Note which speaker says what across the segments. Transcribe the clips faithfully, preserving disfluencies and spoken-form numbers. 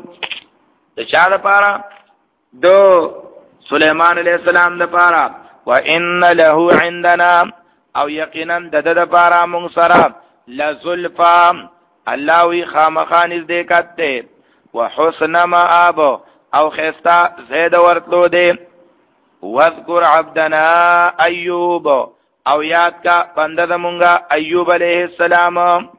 Speaker 1: د چا لپاره دو سليمان عليه السلام لپاره وان له عندنا او یقینا د د لپاره مونږ سره لزلفا الله وی خامخانز دې کته وحسن مآب او خستا زید ورتلو دې واذكر عبدنا ایوب او یاد کا بنده د مونږه ایوب علیہ السلام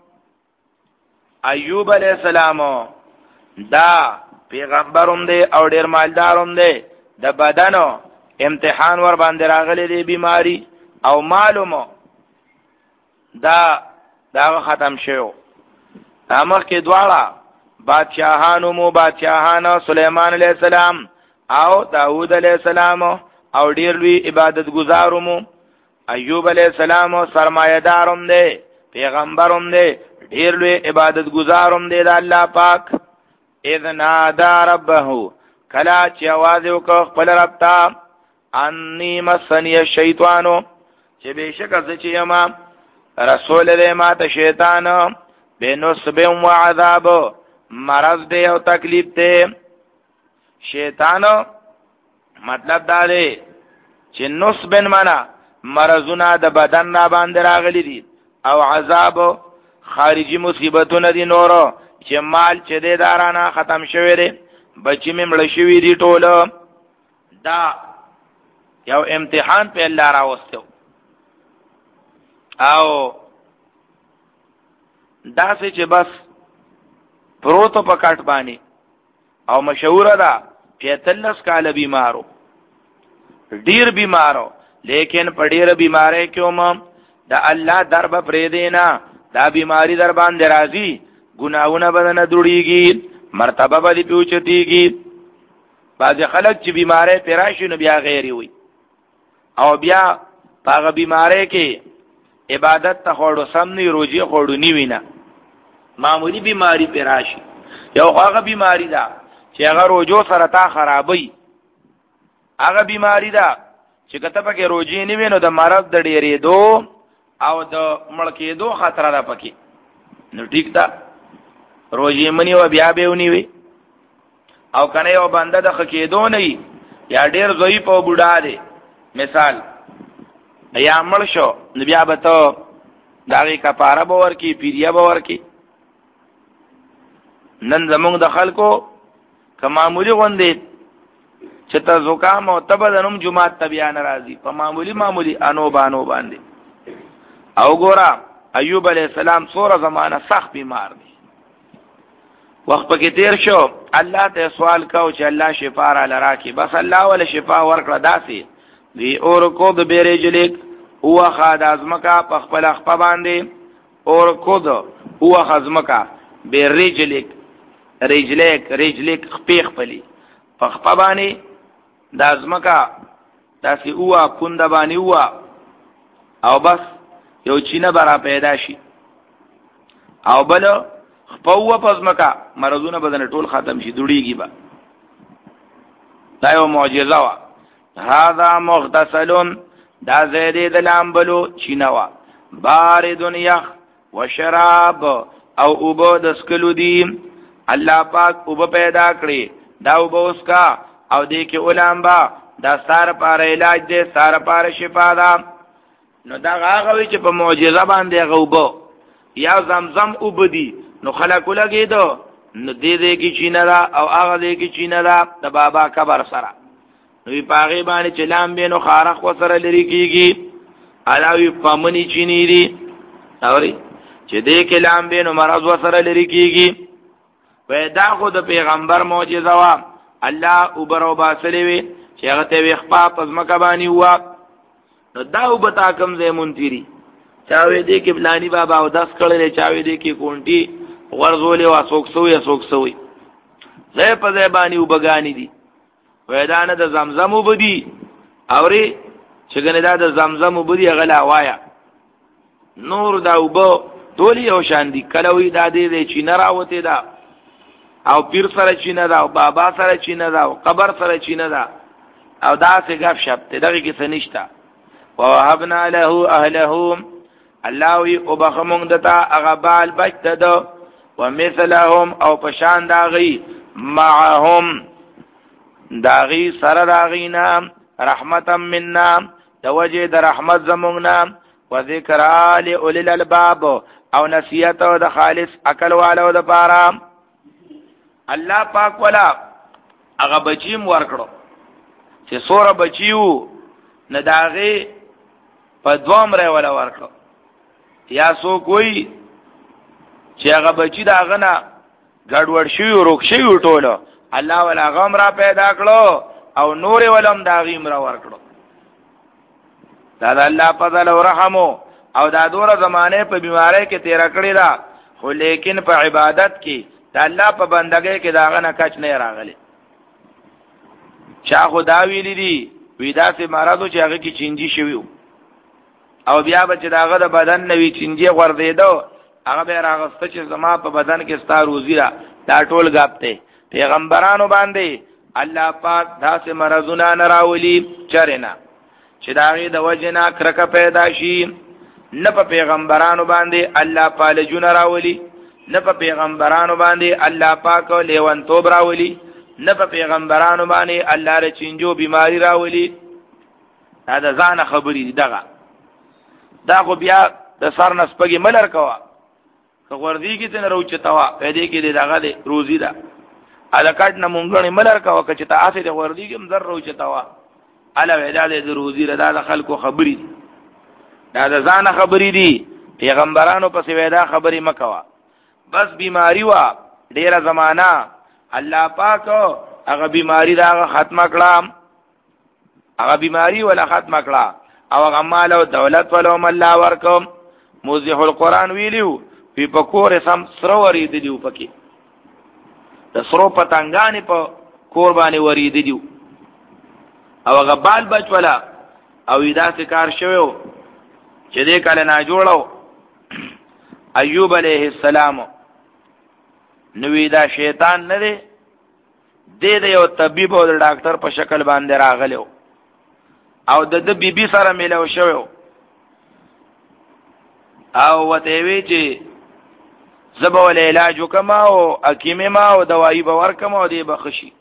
Speaker 1: ایوب علیہ السلام دا پیغمبروم دی او ډیر مالداروم دی د بدنو امتحان ور باندې راغلی دی بیماری او معلومه دا دا ختم شو امر کې دواړه بادشاہانو مو بادشاہانو سليمان علیہ السلام او داوود علیہ السلام او ډیر لوی عبادت گزارومو ایوب علیہ السلام سرمایداروم دی پیغمبروم دی ډیر لوی عبادت گزاروم دی د الله پاک اذ نادى ربه کلا چې आवाज وکړ خپل رب ته انی مسنی الشیطان چې بشک از چې یما رسول دې ما ته شیطان بنصب و عذاب مرض دې او تکلیف دې شیطان مطلب دا دی چې نصب معنا مرزونه د بدن نه باندې راغلي دي او عذاب خارجي مصیبتونه دي نورو چې مال چې دې دارانه ختم شوی دی بچی مې مړ شوی دی ټوله دا یو امتحان په الله راوستو او دا څه چې بس پروتو په کټ باندې او مشهور ده پیتلس کال بیمارو ډیر بیمارو لیکن په ډیر بیمارې کې هم د الله درب پرې دینا دا بیماری در باندې راځي ګناونه بدن دړيږي مرتبه به پیوچتيږي بعض خلک چې بیمارې پراشي نو بیا غیري وي او بیا هغه بیمارې کې عبادت ته خوړو سم نه روزي خوړو نی وینا معمولی بیماری پراشي یو هغه بیماری ده چې هغه روزو سره تا خرابوي هغه بیماری ده چې کته پکې روزي نه وینو د مرض د ډېرې دو او د مړکې دو خطر ده پکې نو ټیک ده روزي منی و بیا به ونی وي او کنه یو بنده د خکېدو نه یا ډېر ضعیف او بوډا دی مثال یا مړ شو نو بیا به ته داغه کفاره باور کی پیریه باور کی نن زمونږ د خلکو کمامولی غوندې چې ته زکام او تبدنم جمعات تبیا ناراضي په معمولی معمولی انو بانو باندې او ګورا ایوب علیہ السلام سوره زمانہ سخت بیمار دی وخت پکې تیر شو الله ته سوال کاو چې الله شفا را لراکي بس الله ول شفا ورکړه داسي وی اور کو د بیرجلیک هو خاد ازمکا په خپل خپل باندې اور کو د هو خزمکا بیرجلیک رجلیک رجلیک خپیخ پلی په خپل باندې د ازمکا داسي هو کند باندې هو او بس یو چینه برا پیدا شي او بل خپوه پزمکا مرضونه بدن ټول ختم شي دوړيږي با دا یو معجزه وا هاذا مغتسل دا زیدی دلامبلو چینوا باردن یخ وشراب او اوبو دسکلو دیم الله پاک اوبو پیدا کړی دا اوبو اسکا او دی کې علامبا دا سار پار علاج دی سار پار شفا دا نو دا هغه وی چې په معجزه باندې غوبو یا زمزم وبدي نو خلق لګي دو نو دې دې کې چینرا او هغه دې کې چینرا د بابا قبر سره نو پاغي باندې چلام به نو خارخ وسره لري کیږي علاوه پمنی چینی دي اوري چې دې کې لام به نو مرض وسره لري کیږي پیدا خو د پیغمبر معجزه وا الله وبرو باسلې وي چې هغه ته وخپا پزمکه باندې هوا نو دا وبتا کم زې مونتيري چاوي دې کې بلانی بابا او داس کړلې چاوي دې کې کونټي ورزولې وا سوک سوې سوک سوې زې په زې باندې وبګانی دي وېدانه د زمزم وبدي اوري چې ګنې دا د زمزم وبدي غلا وایا نور دا وبو ټولي او شان دي کله وی دا دې چې نراوته دا او پیر سره چې نه دا او بابا سره چې نه دا او قبر سره چې نه دا او دا څه غف شپ ته دغه کې څه نشتا ووهبنا له اهله الله وی او بخمون دتا اغبال بچته دو ومثلهم او پشان داغي معهم داغي سر داغینا رحمتا مننا دوجه د رحمت زمونگنا و ذکرا لأولی الالباب او نصیحت د خالص عقل والو د پارا الله پاک ولا هغه بچیم ورکړو چې سوره بچیو نه داغه په دوام ری ولا ورکړو یا سو کوئی چې هغه بچی داغه نه ګډوډ شي او روک شي ټوله الله ولا غم را پیدا کړو او نور ولم داغیم را ورکړو دا د الله فضل او رحم او دا دوره زمانه په بیماری کې تیر کړی دا خو لیکن په عبادت کې دا الله په بندګۍ کې داغه نه کچ نه راغلی چا خدا ویلی دی ویدا سي مرادو چې هغه کې چینجی شوی او بیا به چې داغه د بدن نوی چینجی غورځیدو هغه به راغسته چې زما په بدن کې ستا روزی را دا ټول غاپته پیغمبرانو باندې الله پاک داسې مرزونه نراولي چرنا چې داغه د وجنا کرکه پیدا شي نه په پیغمبرانو باندې الله پاک جون راولي نه په پیغمبرانو باندې الله پاک لیوان توب راولي نه په پیغمبرانو باندې الله ر چینجو بیماری راولي دا د ځان خبرې دغه دا خو بیا د سر نسپګي ملر کوا که وردی کې تن روچتاوا پیدا کې دغه د روزي دا الکټ نه مونږ نه ملر کوا که چې تاسو د وردی کې مزر روچتاوا الا ودا د روزي ردا د خلکو خبرې دا د ځان خبرې دي پیغمبرانو پس ودا خبرې مکوا بس بیماری وا ډیره زمانہ الله پاک هغه بیماری دا ختم کړه هغه بیماری ولا ختم کړه او هغه مال او دولت ولوم الله ورکم موزیح القرآن ویلیو پی پکور سم سرو ورید دیو پکی د سرو پتنګانی په قربانی ورید دیو او هغه بال بچ ولا او داسې کار شوو چې دې کله نه جوړو ایوب علیہ السلام نوې دا شیطان نه دی دې د یو طبيب او ډاکټر په شکل باندې راغلو او د د بیبي سره ملو شوو او وته وی چې زبا ول علاج وکما او حکیم ما او دوايي باور کما او دې بخشي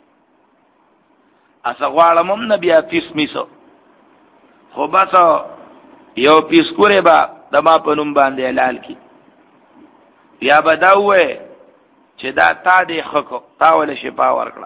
Speaker 1: اسغوالم نبي اتیس میسو خو بس یو پیس کوره با دما پنوم باندې حلال کی یا بداوه چې دا تا دې خکو تا ول شفا ورکړه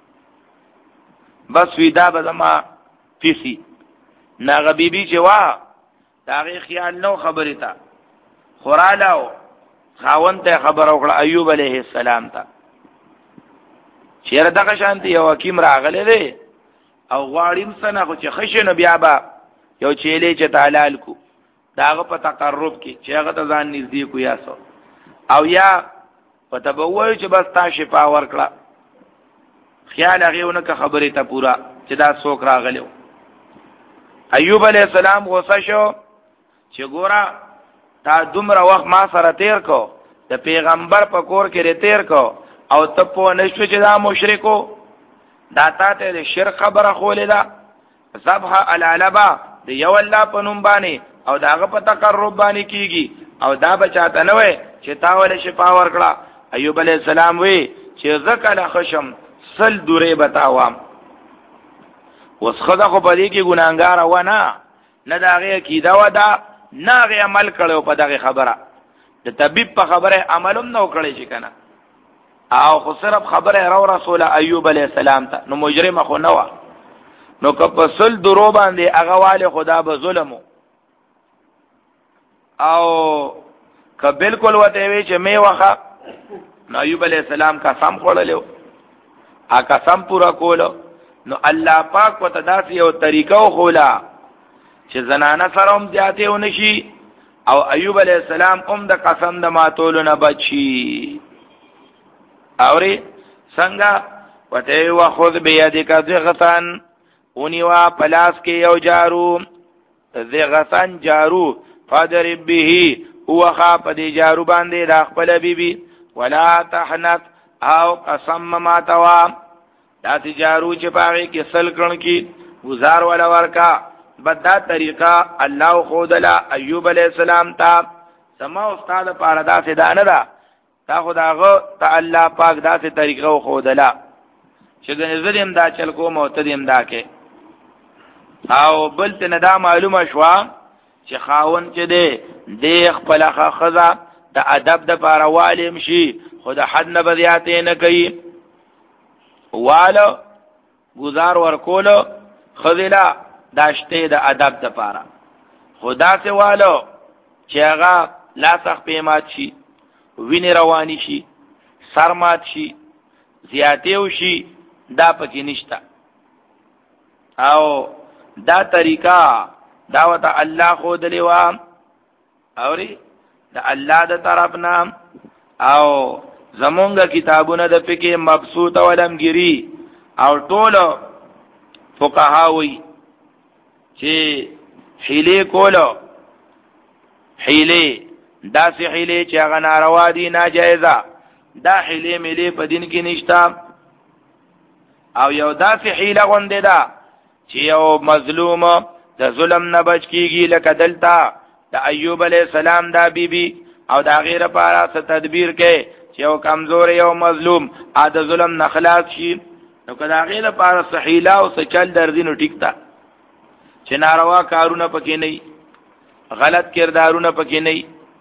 Speaker 1: بس ویدا بدما پیسی ناغه بیبي چې وا داغه خیال نو خبره تا خورالاو خاون ته خبر وکړه ایوب علیہ السلام ته چیرې دغه شانتي یو حکیم راغله دی او غواړم سنه خو چې خشنه بیا با یو چيلې چې تعالی کو داغه په تقرب کې چې هغه ته ځان نږدې کو یاسو او یا پته به وایي چې بس تا شفا ورکړه خیال هغه ونه خبره ته پورا چې دا څوک راغلو ایوب علیہ السلام غوسه شو چې ګورا تا دومره وخت ما سره تیر کو د پیغمبر په کور کې تیر کو او ته په نشو چې دا مشرکو دا تا ته د شرک خبره خولې ده ذبح العلبا د یو الله په نوم باندې او داغه په تقرب باندې کیږي او دا بچاته نه وي چې تا ول شفا ورکړه ایوب علیہ السلام وی چې زکل خشم سل دوره بتاوام وسخه خو په دې کې ګناګار و نه نه داغه کیدا ودا ناغه عمل کړو په دغه خبره د طبيب په خبره عملوم نو کړی شي کنه او خو صرف خبره رو رسول ایوب علیہ السلام ته نو مجرم خو نه و نو که په سل درو باندې هغه والي خدا به ظلم او که بالکل وته وی چې می وخه نو ایوب علیہ السلام قسم خوړلو ا قسم پورا کولو نو الله پاک وته داسې یو طریقو خولا چې زنانه سره هم زیاته ونشي او ایوب علیہ السلام هم د قسم د ماتولو نه بچي اوري څنګه وته واخذ بيدک ذغتن اونیوا پلاس کې یو جارو ذغتن جارو فضرب به هو خاف دي جارو باندې د خپل بیبي ولا تحنث او قسم ما توا دا تجارو چې پاره کې سل کړن کی گزار ولا ورکا بدا طریقہ الله خودلا ایوب علیہ السلام تا سما استاد پاره دا سدانه دا تا خداغه ته الله پاک داسې طریقه خو دلا چې ګنې زدیم دا چل کوم او تدیم دا کې او بل ته نه دا معلومه شوا چې خاون چې دی د خپل خزا د ادب د پاره والم شي خود حد نه بدیاتې نه کوي والو گزار ورکولو خذلا داشته د دا ادب د پاره خدا سے والو چې هغه لا سخ پیمات شي ویني رواني شي سرمات شي زیاتیو شي دا پکې نشتا او دا طریقہ دعوت الله خود لیوا اوري دا الله د طرفنا او زمونږ کتابونه د پکې مبسوط ولمګری او ټول فقهاوی چې حیله کولو حیله دا سی حیله چې هغه ناروا دي ناجایزه دا حیله ملي په دین کې نشتا او یو دا سی حیله غونډه ده چې یو مظلوم د ظلم نه بچ کیږي لکه دلته د ایوب علی السلام دا بیبي او دا غیر لپاره څه تدبیر کې چې یو کمزور یو مظلوم ا د ظلم نه خلاص شي نو کدا غیر لپاره صحیلا او څه چل درځینو ټیک تا چې ناروا کارونه پکې نه غلط کردارونه پکې نه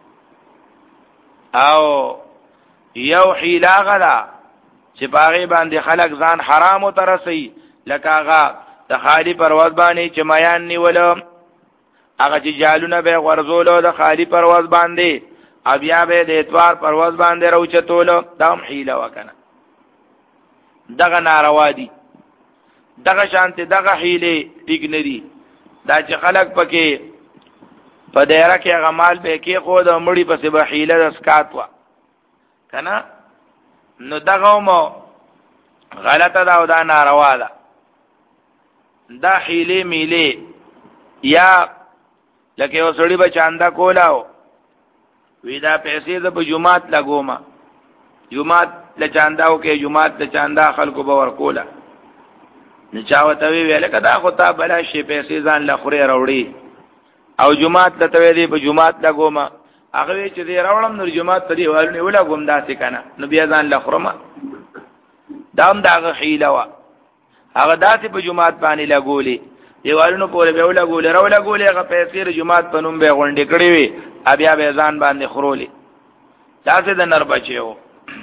Speaker 1: او یو حیلا غدا چې باغې باندې خلک ځان حرام او ترسي لکه هغه د خالی پرواز باندې چې میان نیولم هغه چې جالونه به غرزولو د خالی پرواز باندې او بیا به د اتوار پرواز باندې راوچتولو دا هم حیله وکنه دغه ناروا دي دغه شانته دغه حیله ټیک نه دي دا چې خلک پکې په دایره کې غمال به کې خو د مړی په سبا حیله د سکات وا کنه نو دغه مو غلطه دا او دا ناروا ده دا حیله میله یا لکه یو سړی به چاندا کولاو وی دا پیسې د په جمعات لګوما جمعات له چانداو کې جمعات له چاندا خلکو به ور کولا نه چاوته وی ویل کدا خو تا بلا شي پیسې ځان لخوري راوړي او جمعات له توی دی په جمعات لګوما هغه چې دی راوړم نور جمعات ته دی ولني ولا ګم داسې کنه نو بیا ځان لخرمه دام داغه حیله وا هغه داسې په جمعات باندې لګولې دیوالونو پورې به ولګولې راو لګولې هغه پیسې جمعات په نوم به غونډې کړې وي بیا به ځان باندې خورولې تاسو د نر بچو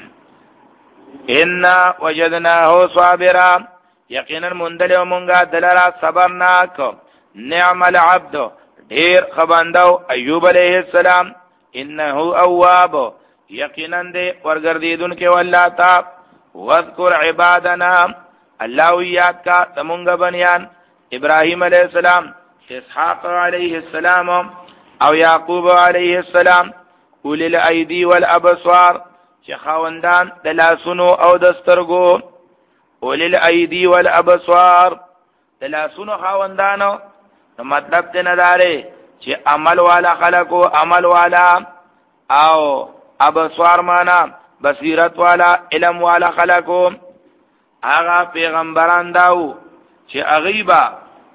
Speaker 1: ان وجدناه صابرا یقینا مندل او مونږه دلرا صبرناک نعم العبد ډیر خباندو ایوب علیہ السلام انه اواب یقینا دې ورګردیدون کې والله تا واذکر عبادنا الله یاد کا تمونږ بنیان ابراهیم علیہ السلام اسحاق علیہ السلام او یعقوب علیہ السلام اولی الایدی والابصار چې خاوندان د لاسونو او د سترګو اولی الایدی والابصار د لاسونو خاوندانو مطلب دې نه داري چې عمل والا خلقو عمل والا او ابصار معنا بصیرت والا علم والا خلقو هغه پیغمبران داو چې اغیبا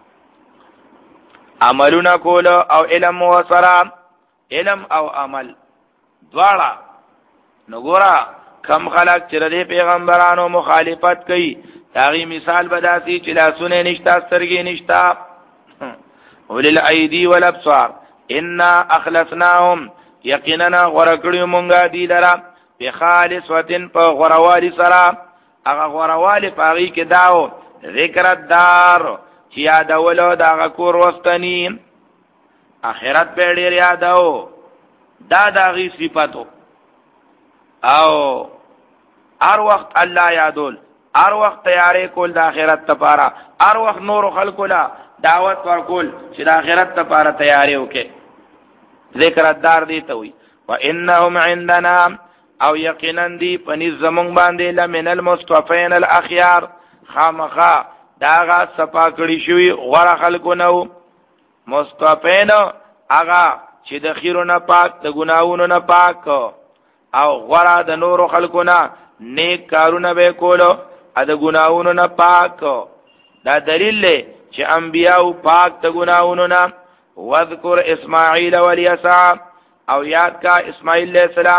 Speaker 1: عملونه کول او علم وسره علم او عمل دواړه نګورا کم خلق چې د پیغمبرانو مخالفت کوي تاغي مثال بداسي چې لاسونه نشتا سترګې نشتا ولل ايدي والابصار ان اخلصناهم یقینا غرکړو مونږه دي لرا په خالص وتن په غروالي سره هغه غروالي پاغي کې داو ذکر الدار چې یادولو دا غکور وستنی اخرت په ډیر یادو دا داغي صفاتو او هر وخت الله یادول هر وخت تیارې کول د اخرت لپاره هر وخت نور خلق لا دعوت ورکول چې د اخرت لپاره تیارې وکي ذکر الدار دی ته وي وانهم عندنا او یقینا دی پنځ زمون باندې لمن المصطفین الاخيار خامخا داغه صفا کړی شوی غره خلکو نو مصطفین هغه چې د خیرونه پاک د ګناوونو نه پاک او غره د نور خلکو نه نیک کارونه به کولو ا د ګناوونو نه پاک دا دلیل دی چې انبیاء پاک د ګناوونو نه واذکر اسماعیل والیسع او یاد کا اسماعیل علیہ السلام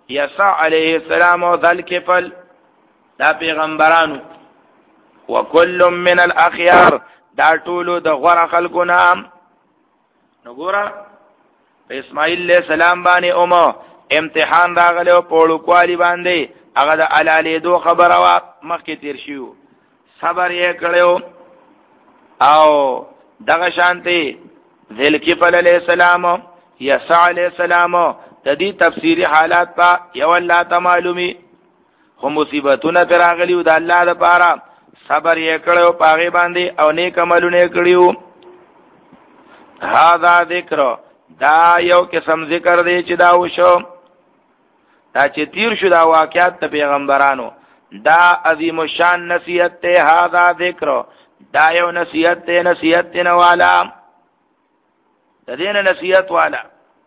Speaker 1: یسع علیه السلام او ذل کفل دا پیغمبرانو وکل من الاخيار دا ټولو د غوړه خلکو نام نګورا اسماعیل علیہ السلام باندې اومه امتحان راغله او پړو کوالی باندې هغه د علاله دو خبره وا مخکې تیر شو صبر یې کړو او دغه شانتي ذل کفل علیہ السلام یسع علیہ السلام تدی تفسیری حالات پا یو الله ته معلومی خو مصیبتونه تراغلی او د الله د پاره صبر یې کړو پاغه باندې او نیک عملونه کړیو هاذا ذکر دا یو قسم ذکر دی چې دا وشو دا چې تیر شو دا واقعات ته پیغمبرانو دا عظیم الشان نصیحت ته هاذا ذکر دا یو نصیحت ته نصیحت نه والا تدین نصیحت والا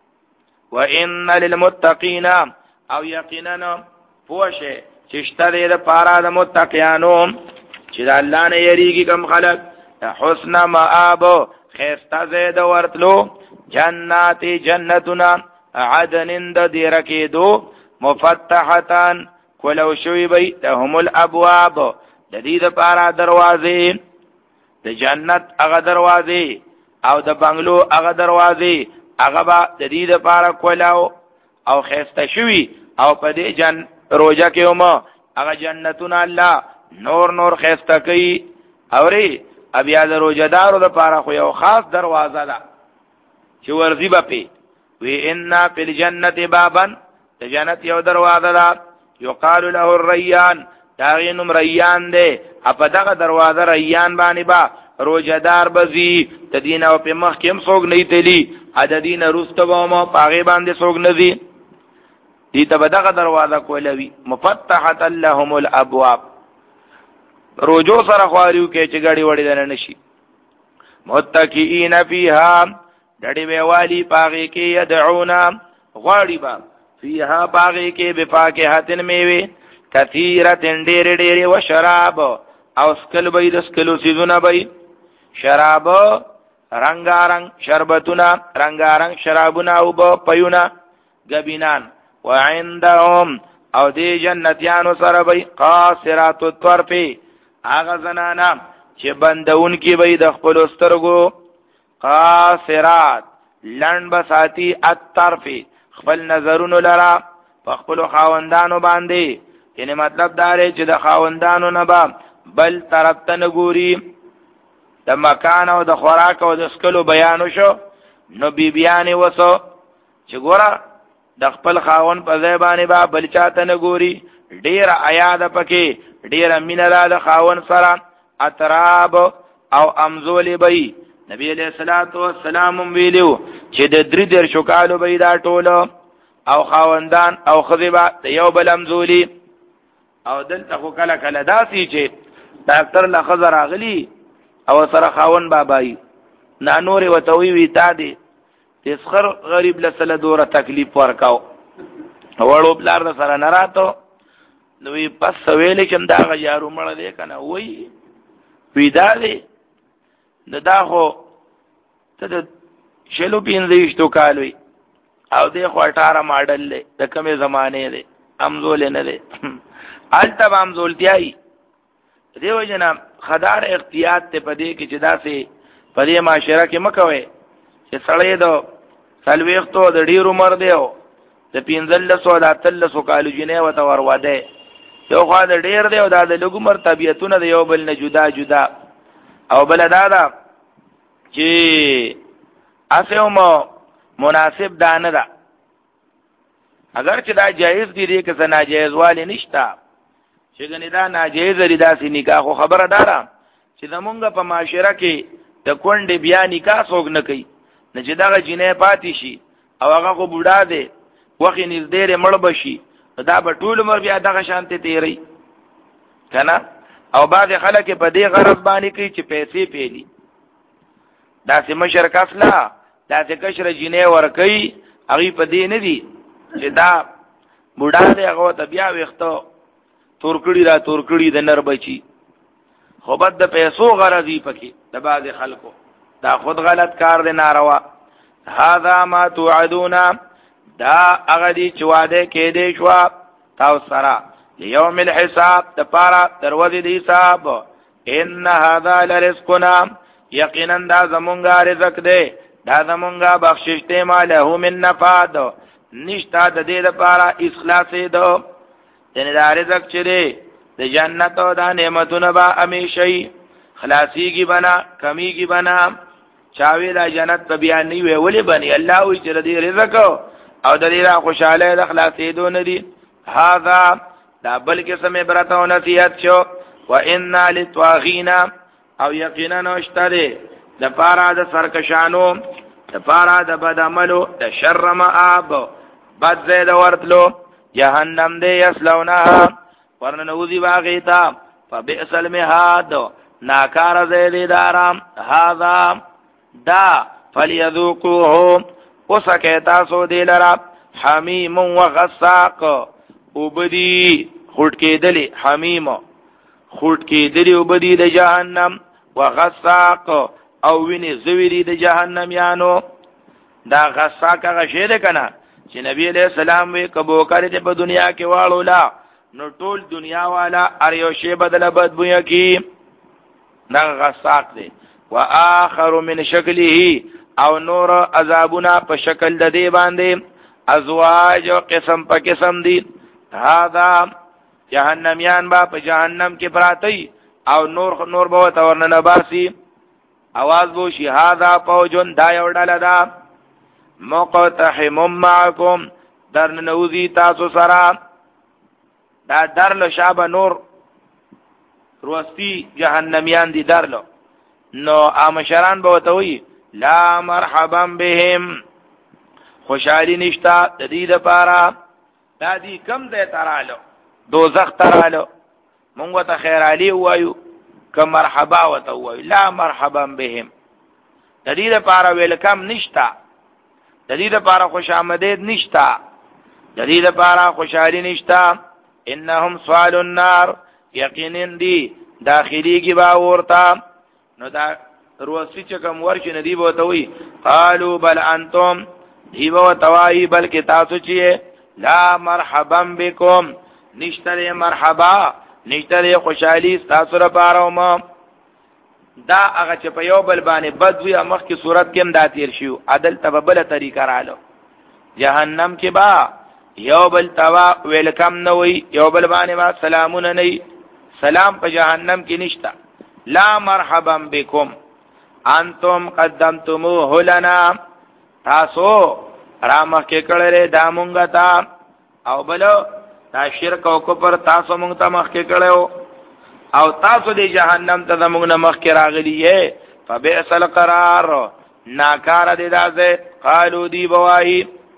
Speaker 1: وان للمتقین او یقینا پوشه چشتره د پارا د متقینانو چې د الله نه یریږي کوم خلق حسن مآب خیستا زید ورتلو جنات جنتنا عدن د دیرکی دو مفتحتان کلو شوی بی لهم الابواب د دې د پارا دروازې د جنت هغه دروازې او د بنگلو هغه دروازې هغه با د دې د پارا کولو او خیستا شوی او په دې جن روزه کې هم هغه جنتونه الله نور نور خیستا کوي اوري بیا د روزدارو د پاره خو یو خاص دروازه ده چې ورځي به پی وی ان فی الجنه بابا د جنت یو دروازه ده یقال له الریان داغینم ریان ده په دغه دروازه ریان باندې با روزدار بزی تدین او په مخ کې هم څوک نه تلی عددین رستبه ما پاغه باندې څوک نه دی دې ته دغه دروازه کولوي مفتحه لهم الابواب روجو سره خواریو کې چې غړي وړي دنه نشي متکئین فیها ډډې ویوالی پاغه کې يدعونا غواړي با فیها پاغه کې بفاکهاتن میوه کثیره ډېر ډېر او شراب او سکل به د سکلو سيزونه به شراب رنگارنگ شربتنا رنگارنگ شرابنا او به پيونا غبینان وعندهم او دی جنتیانو سره به قاصرات الطرف هغه زنانا چې بندون کې به د خپل سترګو قاصرات لند بساتی الطرف خپل نظرونو لرا په خپل خاوندانو باندې یعنی مطلب دا دی چې د خاوندانو نه با بل طرف ته نګوري د مکان او د خوراک او د سکلو بیانو شو نو بی بیان وسو چې ګوره د خپل خاون په ځای باندې با بل چاته نګوري ډیر آیاد پکې ډیر مینه د خاون سره اتراب او امزول بی نبی علیہ الصلوۃ والسلام ویلو چې د درې در شکالو بی دا ټولو او خاوندان او خذبا یو بل امزولی او دلته خو کله کله داسي چې ډاکټر له خزر اغلی او سره خاون بابای نا نور وتوی وی تا دي تسخر غریب لسله دوره تکلیف ورکاو وړو بلار د سره نراتو نوې پس ویلې کوم دا غیارو مړ دی کنه وای پیدا دی دا خو ته د شلو پینځشتو کالوي او د خو اٹھارہ ماډل دی د کومه زمانه دی امزول نه دی التب امزولتیای دیو جنا خدار احتیاط ته پدې کې چې داسې پدې معاشره کې مکوي چې سړی دو سلويختو د ډیر عمر دیو د پینځل سو د اتل سو کالو جنې وته ورواده یو خو د ډیر دیو د لګ عمر طبيعتونه د یو بل نه جدا جدا او بل دادا چې اسهم مناسب دانه ده اگر چې دا جایز دی دې کې ناجایز والی نشتا چې ګنې دا ناجایز لري داسې نکاح خو خبره دارا چې زمونږ په معاشره کې د کونډې بیا نکاح څوک نه کوي نه چې دغه جنې پاتې شي او هغه خو بوډا دی وخت نږدې مړ بشي دا به ټول عمر بیا دغه شانته تیری کنه او بعض خلک په دې غرض باندې کوي چې پیسې پیلي داسې مشرک اصله داسې کشر جنې ور کوي هغه په دې نه دي چې دا بوډا دی هغه ته بیا وختو تورکړی را تورکړی د نر بچي خو بد د پیسو غرضی پکې د بعض خلکو دا خود غلط کار دی ناروا هذا ما توعدون دا هغه دي چې واده کې دي شو تاسو سره یوم الحساب د پارا دروازه دی حساب ان هذا لرزقنا یقینا دا زمونږه رزق دی دا زمونږه بخشش دی ماله من نفاد نشتا د دې لپاره اخلاص دو یعنی دا رزق چې دی د جنت او د نعمتونو به همیشئ خلاصيږي بنا کمیږي بنا چاوي دا جنت په بیان نه وی ولې بني الله وی چې دې رزق او د دې خوشاله د خلاصې دو نه دي هاذا دا بلکې سمې برته او نصیحت شو وان للطاغینا او یقینا نشتره د پارا د سرکشانو د پارا د بد عملو د شر مآب بد زید ورتلو جهنم دې یسلونها ورنوذی باغیتا فبئس المهاد ناکار زید دارام هذا دا فلیذوقوه وسکیتا سو دی لرا حمیم و غساق وبدی خود کېدلی حمیم خود کېدلی وبدی د جهنم و غساق او ویني زویری د جهنم یانو دا غساق هغه شی ده کنه چې نبی علیہ السلام وی کبو کړی په دنیا کې واړو لا نو ټول دنیا والا ار یو شی بدله بدبویا کی دا غساق دی واخر من شکله او نور عذابنا په شکل د دې باندې ازواج قسم په قسم دي هاذا جهنميان با په جهنم کې پراتی او نور نور به تورن نباسي आवाज بو شي هاذا فوجن دا یو ډله دا مقتحم معكم درن نوزي تاسو سره دا درلو شاب نور روستی جهنميان دي درلو نو امشران به وتوي لا مرحبا بهم خوشالي نشتا د دې لپاره دا دي کم ځای ترالو دوزخ ترالو مونږ ته خیر علي وایو که مرحبا وته وایو لا مرحبا بهم د دې لپاره ویلکم نشتا د دې لپاره خوش آمدید نشتا د دې لپاره خوشالي نشتا انهم صالوا النار یقینا دي داخلي کی با ورتا نو دا روسی چې کوم ورشي ندی بو ته وی قالوا بل انتم دیو توای بلکې تاسو چې لا مرحبا بكم نشتره مرحبا نشتره خوشحالی تاسو را پاروم دا هغه چې په یو بل باندې بد وی مخ کی صورت کې هم دا تیر شو عدل تببل طریقه رالو جهنم کې با یو بل توا ویلکم نه وی یو بل باندې با سلامونه نه سلام په جهنم کې نشتا لا مرحبا بكم انتم قدمتموه لنا تاسو رامه کې کړه دا مونږه تا او بلو دا شرک او کفر تاسو مونږ ته مخ کې کړو او تاسو دې جهنم ته مونږ نه مخ کې راغلی یې فبئس القرار ناکار دې دازه قالو دی بوای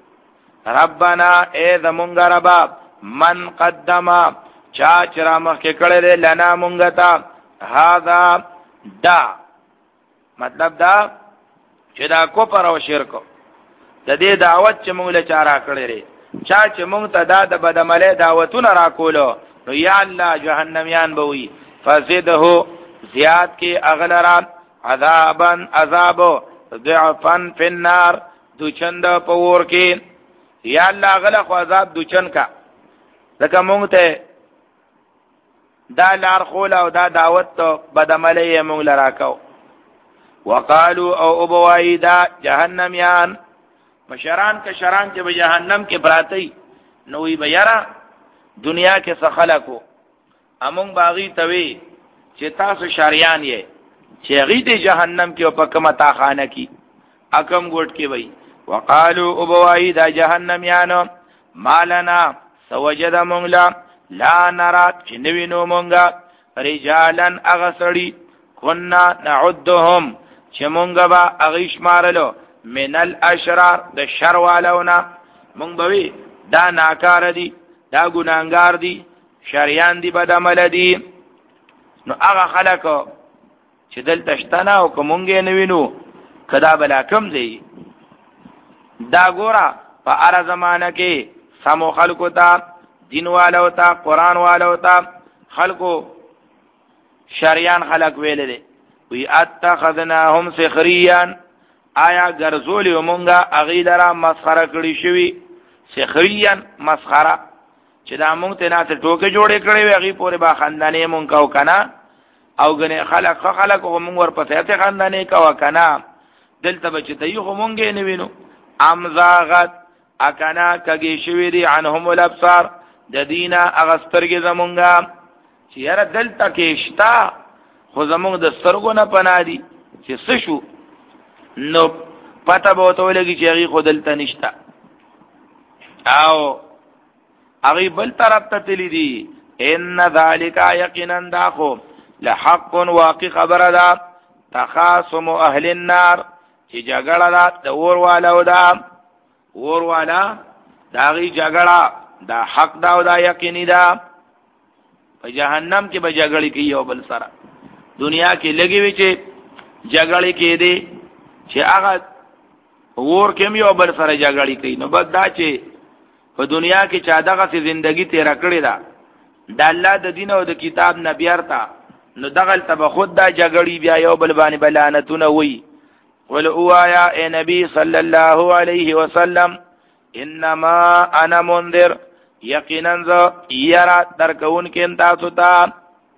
Speaker 1: ربنا اے زمونږ رب من قدما چا چر مخ کې کړه لنا مونږه تا هاذا دا مطلب دا چې دا کفر او شرک د دې دعوت چې موږ له چارا کړې لري چا چې موږ ته دا د بدعمله دعوتونه راکولو نو یا الله جهنميان به وي فزده زیاد کې اغلرا عذابا عذاب ضعفا فی النار دوچند پور کې یا الله غلق عذاب دوچن کا ځکه موږ ته دا لار خول او دا دعوت ته بدعمله یې موږ لراکاو وقالو او ابوای دا جهنميان مشران که شران چې به جهنم کې براتی نوې بیره دنیا کې څه خلقو امون باغی توی چې تاسو شریان یې چې غي د جهنم کې په کومه تاخانه کې اکم ګټ کې وای وقالو ابوای دا جهنميان مالنا سوجد مونږ لا نرى چې نوینو مونږه رجالن اغسړي كنا نعدهم چې مونږه با اغیش مارلو من الاشرار د شر والونا مونږ به دا ناکار دي دا ګناګار دي شریان دي بدعمل دي نو هغه خلکو چې دلته شتنه او کومګې نوینو کدا بلا کم دی دا ګورا په ار زمانہ کې سمو خلکو ته دین والو ته قران والو ته خلکو شریان خلق ویل دي وی اتخذناهم سخريا آیا ګرځول مونږه اغي درا مسخره کړی شوی سخريا مسخره چې دا مونږ ته نه ته ټوکې جوړې کړې وي هغه پورې با خندانې مونږ کاو کنه او غنه خلق خلق مونږ ورپسې ته خندانې کاو کنه دلته بچ ته یو مونږ نه وینو امزاغت اکنا کګي شوی دي عنهم الابصار د دینا اغسترګې زمونږه چې یاره دلته کې شتا خو زمونږ د سترګو نه پنادي چې څه شو نو پته به وته ولګي چې هغه خو دلته نشتا او هغه بل طرف ته تللی دي ان ذالک یقینا داخو لحق واقع خبر ده تخاصم اهل النار چې جګړه ده د اور والو ده اور والا داغي جګړه دا حق دا او دا یقیني ده په جهنم کې به جګړه کوي یو بل سره دنیا کې لګي وي چې جګړه کې دي چې هغه اور کې یو بل سره جګړه کوي نو بس دا چې په دنیا کې چا دغه سي ژوندۍ تیر کړی دا د الله د دین او د کتاب نبی ارتا نو دغه ته خود دا جګړې بیا یو بل باندې بلانتونه وي ول اوایا اے نبی صلی الله علیه وسلم انما انا منذر یقینا ذ یرا درکون کې تاسو ته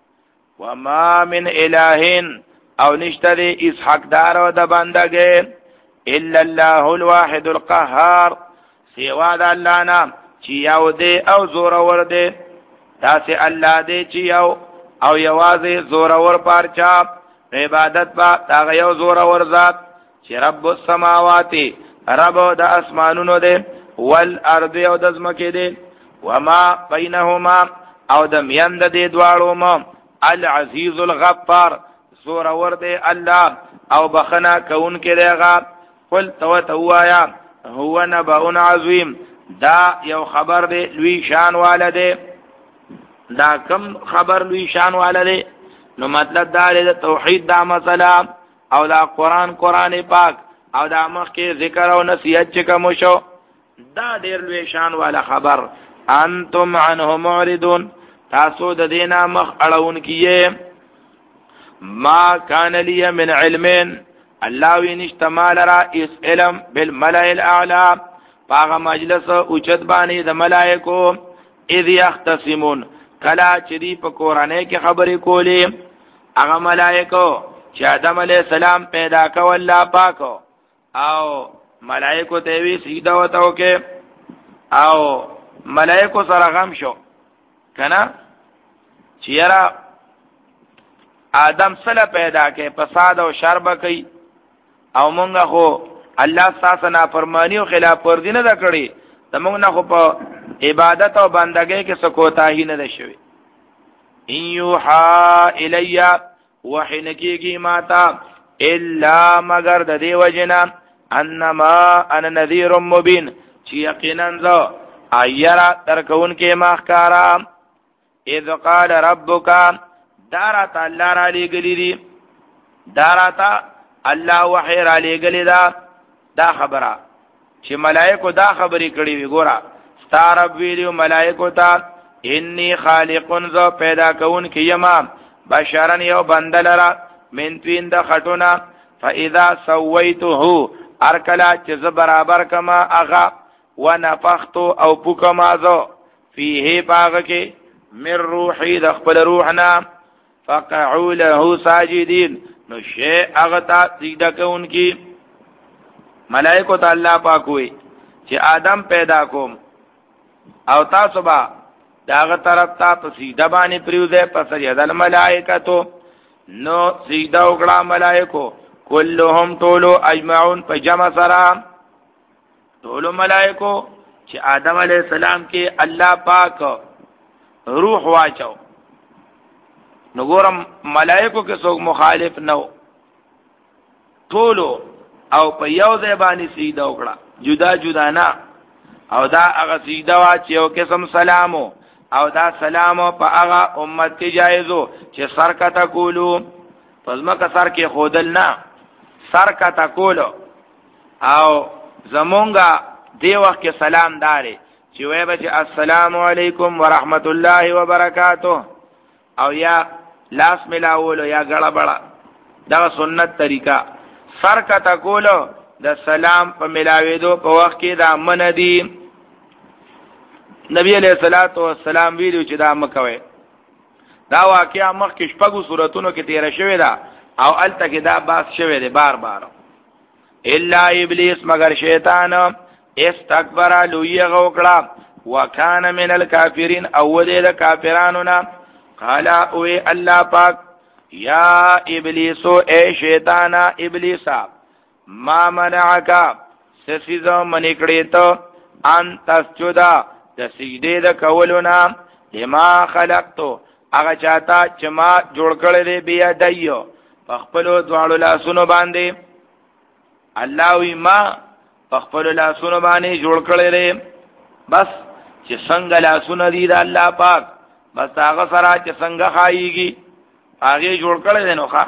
Speaker 1: وما من الہین او نشته اس حقدار او د بندګې الا الله الواحد القهار سیوا د الله نام چې یو دی او زور ور دی تاسو الله دی چې یو او یوازې زور ور پارچا عبادت با هغه یو زور ور ذات چې رب السماوات رب د اسمانونو دی والارض او د زمکه دی وما بینهما او د میند دی دواړو ما العزیز الغفار زور ور دی الله او بخنا کون کې دیغه قل تو توایا هو نبأ عظیم دا یو خبر دی لوی شان والده دا کم خبر لوی شان والده نو مطلب دا دی توحید دا مسله او دا قران قران پاک او دا مخ کې ذکر او نصیحت چې کوم شو دا ډیر لوی شان والا خبر انتم عنه معرضون تاسو د دینه مخ اړون کیه ما کان لی من علمین الله وینشتمال را اس علم بالملأ الاعلى پاغه مجلس اوچت باندې د ملائکو اذ یختصمون کلا چې دی په قرانه کې خبرې کولې هغه ملائکو چې آدم علی السلام پیدا کول الله پاک او ملائکو ته وی سیدا وته کې او ملائکو سره غم شو کنه چې یرا آدم سره پیدا کې فساد او شر کوي او مونږه خو الله تاسو نه فرمانی او خلاف ورزي نه کړی ته مونږ نه خو په عبادت او بندګۍ کې سکوتاهی نه ده شوی ان یوحا الیا وحنکیږي ماتا الا مگر د دی وجنا انما انا نذیر مبین چې یقینا ذو ایرا ترکون کې مخکارا اذ قال ربک دارت الله را لګلی دي دارت الله وحی را لګلی دا دا خبره چې ملائکه دا خبرې کړې وي ګوره ستاره ویلو ملائکه ته انی خالقون ذو پیدا کون کیما بشرن یو بندلرا من توین د خټونا فاذا سویته ارکلا چې ز برابر کما اغا ونفخت او پوکما ذو فيه باغ کې من روحي د خپل روحنا فقعوا له ساجدين نو شی اغتا سجده کوونکی ملائکه ته الله پاک وي چې آدم پیدا کوم او تاسو با داغه طرف ته په سجده باندې پریوځه پس یذل ملائکه نو سجده وکړه ملائکه كلهم طولو اجمعون په جمع سره طولو ملائکه چې آدم علیہ السلام کې الله پاک روح واچو نو ګورم ملائکه کې څوک مخالف نو طولو او په یو ځای باندې سجده وکړه جدا جدا نه او دا هغه سجده وا چې یو قسم سلامو او دا سلامو په هغه امت کې جایزو چې سر کته کولو پزما کا سر کې خودل نه سر کته کولو او زمونږه دی وخت کې سلام داري چې وای به السلام علیکم ورحمت الله وبرکاته او یا لاس ملاولو یا غړه بڑا دا سنت طریقہ سر کته کولو د سلام په ملاوېدو په وخت کې دا من دي نبی علیہ الصلوۃ والسلام ویلو چې دا مکوي. دا واقعا مخکې شپږو سوراتونو کې تیر شوی دا او الته کې دا باس شوی دی بار بار. الا ابلیس مگر شیطان استکبر لوی غوکړه وکانه من الکافرین او د کافرانو نه. قال او الله پاک یا ابلیس اے شیطان ابلیسا ما منعک سسیزو منکړی ته ان تسجدا د سجدې د کولونه لما خلقتو هغه چاته چې ما جوړ کړی دی بیا دایو په خپل دواړو لاسونو باندې. الله وی ما په خپل لاسونو باندې جوړ کړی دی. بس چې څنګه لاسونه دي د الله پاک بس هغه سره چې څنګه خایيږي هغه جوړ کړی دی. نو ښا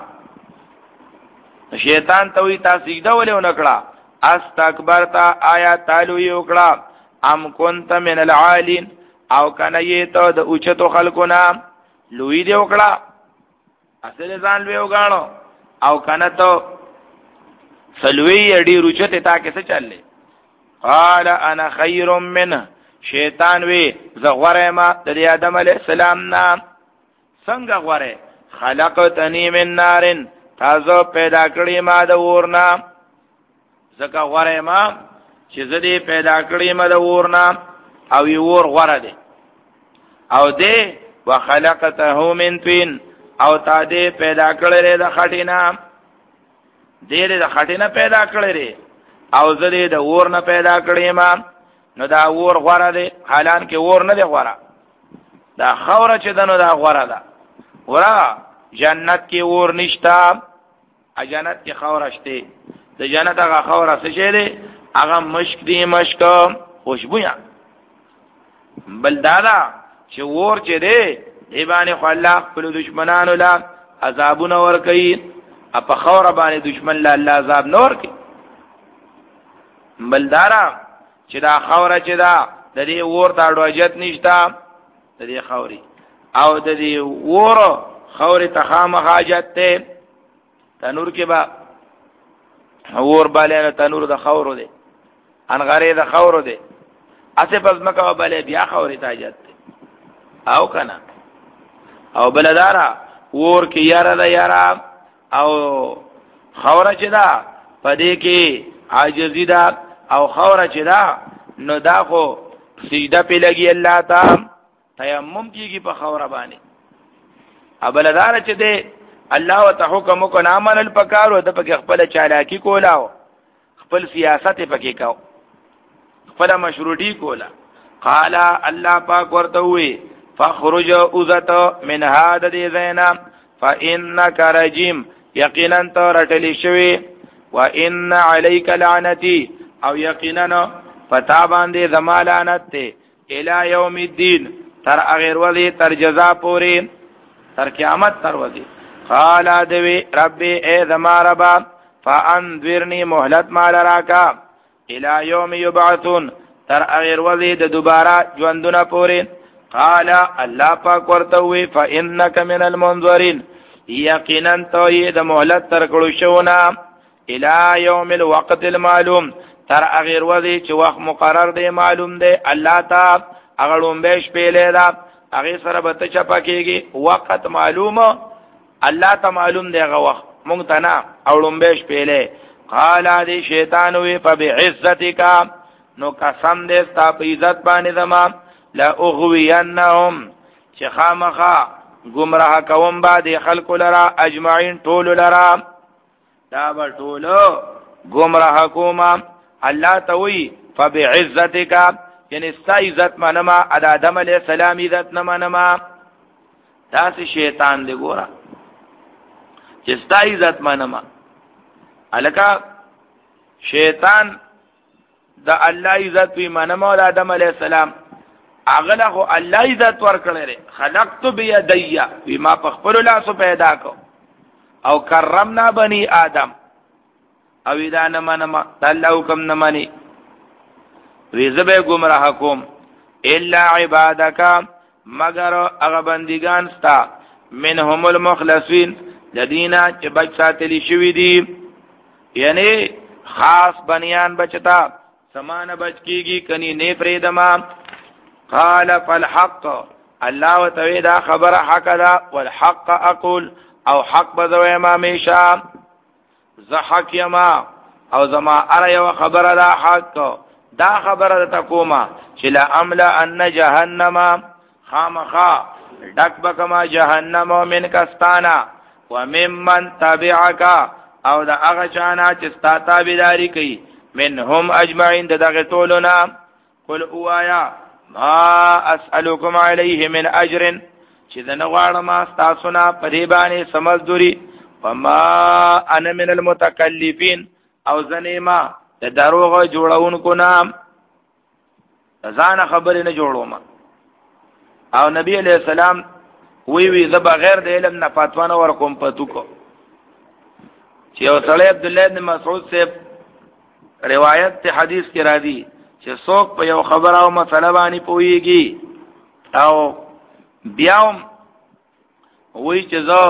Speaker 1: شیطان ته وی تاسو سجده ولې ونکړه استکبرتا آیا تعالی یو کړه ام کنت من العالین او کنه یې ته د اوچتو خلقنا لوی دی وکړه اصل ځان لوی وګاڼو او کنه ته سلوی اډی روچته تا کې څه چللې. قال انا خیر منه شیطان وی زغوره ما د آدم علی السلام نام څنګه غوره خلقتنی من نارن تاسو پیدا کړی ما د ورنا زکه غوره ما چې زدي پیدا کړی ما د ورنا او یو ور غوره دی او دې وخلقته من طين او تا دې پیدا کړی د خټینا دې د خټینا پیدا کړی او زدي د ورنا پیدا کړی ما نو دا ور غوره دی حالان کې ور نه دی غوره دا خوره چې دنو دا غوره ده ورا جنت کې ور نشتا ا جنت کې خوره شته د جنت هغه خوره څه شي دی هغه مشک دی مشک خوشبویا بل دادا چې ور چې دی دی باندې خلق خپل دشمنانو لا عذابونه ور کوي په خوره باندې دشمن لا الله عذاب نور کوي بل دارا چې دا خوره چې دا د دې ور دا ډوجت نشتا د دې خوري او د دې ور خوري تخام حاجت ته تنور کې با ور باندې تنور د خورو دی انغری د خورو دی اته پس مکه باندې بیا خوري حاجت ته او کنه او بلدارا ور کې یاره دا یاره او خوره چې دا پدې کې عاجزی دا او خوره چې دا نو دا خو سجده په لګي الله تعالی تیمم کیږي په خوره باندې ابلدار چې دې الله وت حکم کو نامن الپکارو د پکې خپل چالاکی کولاو خپل سیاست پکې کاو خپل مشروطی کولا قال الله پاک ورته وي فخرج اوزت من هذا زینا فانك رجيم یقینا ترټلی شوی وان عليك لعنتي او یقینا پتا باندې زمالانت ته الی یوم الدین تر اغیر ولی تر جزا پوری تر قیامت تر ولی. قال دوی ربی اے زما ربا فانذرنی مهلت مال راکا الی یوم یبعثون تر اغیر ولی د دوباره ژوندونه پوری. قال الله پاک ورته وی فانک من المنذرین یقینا تو د مهلت تر کړو شونه الی یوم الوقت المعلوم تر اغیر وذی چې وخت مقرر دی معلوم دی الله تعالی اغلوم بهش پیلې دا هغه سره به ته چپا کېږي وخت معلومه الله ته معلوم دی هغه وخت مونږ ته نه اغلوم بهش پیلې. قال دی شیطان وی فبعزتک نو قسم دې ستا په عزت باندې زما لا اغوینهم چې خامخا گمراه کوم بعد خلق لرا اجمعین طول لرا دا به ټولو گمراه کوما. الله توي فبعزتك یعنی ستا عزت منما اد آدم علیہ السلام عزت نه منما دا سي شیطان دی ګورا چې ستا عزت منما الکا شیطان دا الله عزت وی منما اد آدم علیہ السلام اغله الله عزت ور کړل خلقت بيدي بما پخپل لاس پیدا کو او کرمنا بني آدم او اذا نمنما الله حکم نمانی وی زبه گمراه کوم الا عبادک مگر هغه بندگان ستا منهم المخلصین الذين چې بچ ساتلی شوی دي یعنی خاص بنیان بچتا سمان بچ کیږي کني نه پریدما قال فالحق الله وتوی دا خبر حق دا والحق اقول او حق بزوی ما میشا زحق یما او زما اره یو خبر دا حق دا خبر دا تکوما چی لأملا ان جهنم خامخا ڈک بکما جهنم من کستانا وممن تبعکا او دا اغچانا چستا تابداری کی منهم اجمعین دا دا غطولنا قل اوایا ما اسألكم علیه من اجر چی دا نغوارما استاسونا پریبانی سمزدوری وما انا من المتکلفین او زنیما دا دروغ جوڑون کنام زان خبری نجوڑو ما او نبی علیہ السلام وی وی زبا غیر دا علم نا فتوانا ورکم پتو کو چی او صلی عبداللہ ابن مسعود سے روایت تی حدیث کی را دی چی سوک پا یو خبر او مسئلہ بانی پوئیگی او بیاوم وی چی زو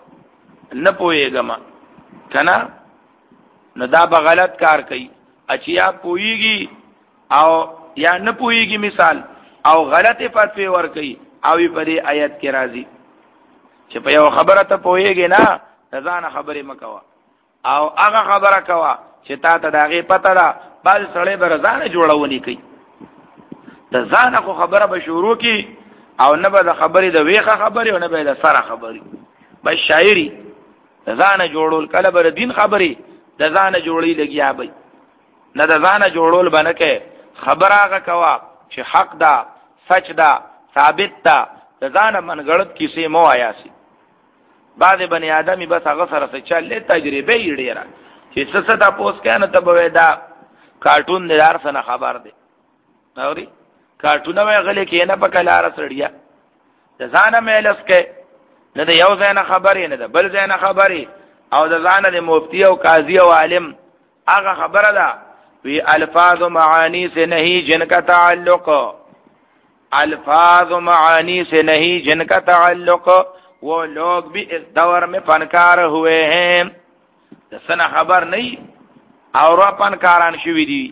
Speaker 1: نپوئیگا ما کنا نو دا با غلط کار کئی اچھی یا پوئیگی او یا نپوئیگی مثال او غلط فتوی ور کئی او په دې آیت کې راځي چې په یو خبره ته پوهیږي نه ځان خبرې مکوا او هغه خبره کوا چې تا ته داغه پته ده بعض سړی به ځان جوړونی کوي د ځان خو خبره به شروع کی او نه به د خبرې د ویخه خبرې او نه به د سره خبرې به شاعري د ځان جوړول کله به دین خبرې د ځان جوړی لګیا به نه د ځان جوړول بنکه خبره هغه کوا چې حق ده سچ ده ثابت ده د ځان منګړت کیسې مو آیاسي بعض بنی آدمی بس هغه سره څه چلې تجربه یې ډیره چې څه څه تاسو کنه ته به دا کارټون دار سره خبر ده اوري کارټونه وی غلې کې نه پکلار سړیا د ځان مېلس کې نه د یو ځای نه خبرې نه د بل ځای نه خبرې او د ځان د مفتی او قاضي او عالم هغه خبره ده وی الفاظ و معانی سے نہیں جن کا تعلق الفاظ و معانی سے نہیں جن کا تعلق وہ لوگ بھی اس دور میں فنکار ہوئے ہیں دسنا خبر نہیں اور فنکاران شوی دی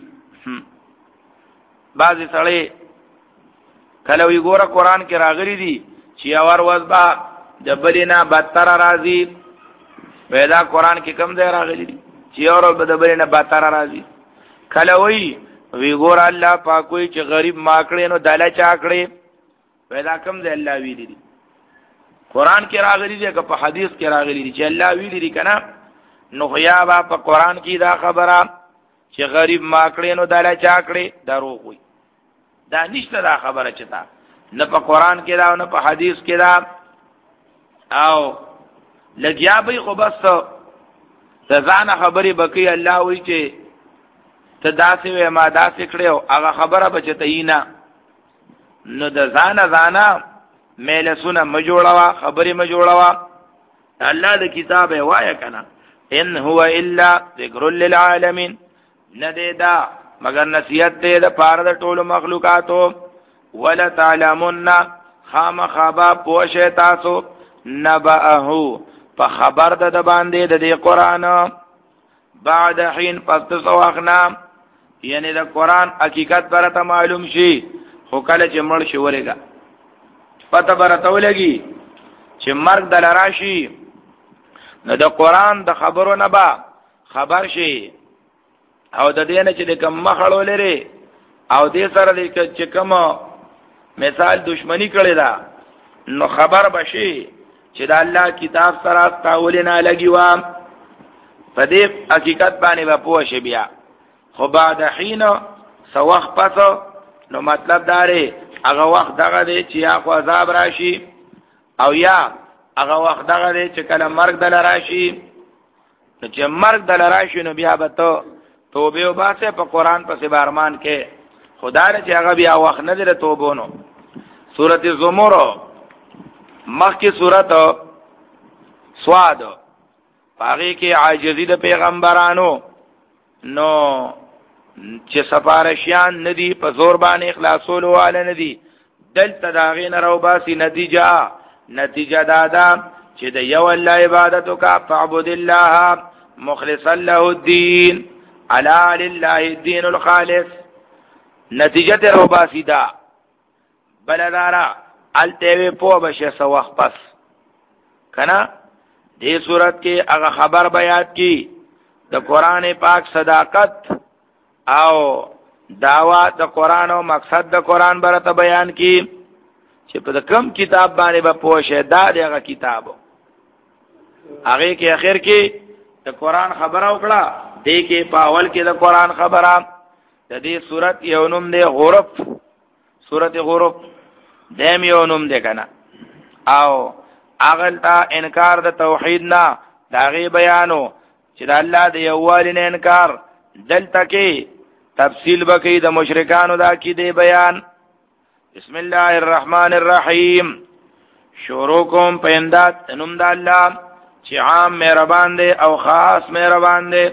Speaker 1: بعضی سړی کله وی ګوره قران کې راغلی دی چې اور وزبا جبلینا بدتر راضی پیدا قران کې کم ځای راغلی دی چې اور بدبلینا بدتر راضی کله وی وی ګور الله پاک وی چې غریب ماکړې نو داله چاکړې پیدا کم دی الله ویلی دی قران کې راغلی دی که په حدیث کې راغلی دی چې الله ویلی دی کنه نو خیا با په قران کې دا خبره چې غریب ماکړې نو داله چاکړې دروغ وي دا نشته دا خبره چتا نه په قران کې دا نه په حدیث کې دا او لګیا به خو بس ته ځان خبرې بکی الله وی چې ته داسې وې ما داسې کړو هغه خبره بچته اینا نو د ځان ځانا مېله سونه مجوړوا خبرې مجوړوا الله د کتاب وایا کنه ان هو الا ذکر للعالمین ندیدا مگر نصیحت دې د پاره د ټولو مخلوقاتو ولا تعلمون خام خابا پوښه تاسو نبأه په خبر د باندې د دې قران بعد حين پس سواخنا یعنی د قران حقیقت برته معلوم شي خو کله چې مړ شي ورګه پته برته ولګي چې مرګ د لراشي نو د قران د خبرو نه با خبر شي او د دې نه چې د کوم مخړو لري او دې سره د چې کوم مثال دشمنی کړي دا نو خبر بشي چې د الله کتاب سره تاول نه لګي و په دې حقیقت باندې به پوه شي بیا خو بعد حين سوخ پس نو مطلب داره هغه وخت دغه دی چې یا خو عذاب راشي او یا هغه وخت دغه دی چې کله مرګ دل راشي نو چې مرګ دل راشي نو بیا به ته توبه او باسه په قران پسې بارمان کې خدای چې هغه بیا وخت نه دی توبونو سورته زمر مخکې سورته سواد باغی کې عاجزی د پیغمبرانو نو چې سفارشیان ندی په زور باندې اخلاصول واله ندی دلته داغین رو باسی نتیجه نتیجه دادا چې د یو الله عبادتو کا فعبد الله مخلصا له الدين الا لله الدين الخالص نتیجه رو باسی دا بلدارا الته په بشه سو وخت پس کنا دې صورت کې هغه خبر بیان کی د قران پاک صداقت او دعوا د قران او مقصد د قران برته بیان کی چې په کوم کتاب باندې به پوښه دا دغه کتابو هغه کې اخر کې د قران خبره وکړه دې کې په اول کې د قران خبره د دې صورت یو نوم دی غرف صورت غرف دیم یو نوم دی کنه او اغل تا انکار د توحید نه داغي بیانو چې د الله د یووالي نه انکار دلته کې تفصیل بکې د مشرکانو د عقیده بیان بسم الله الرحمن الرحیم شروع کوم په امداد نوم د الله چې عام مهربان دی او خاص مهربان دی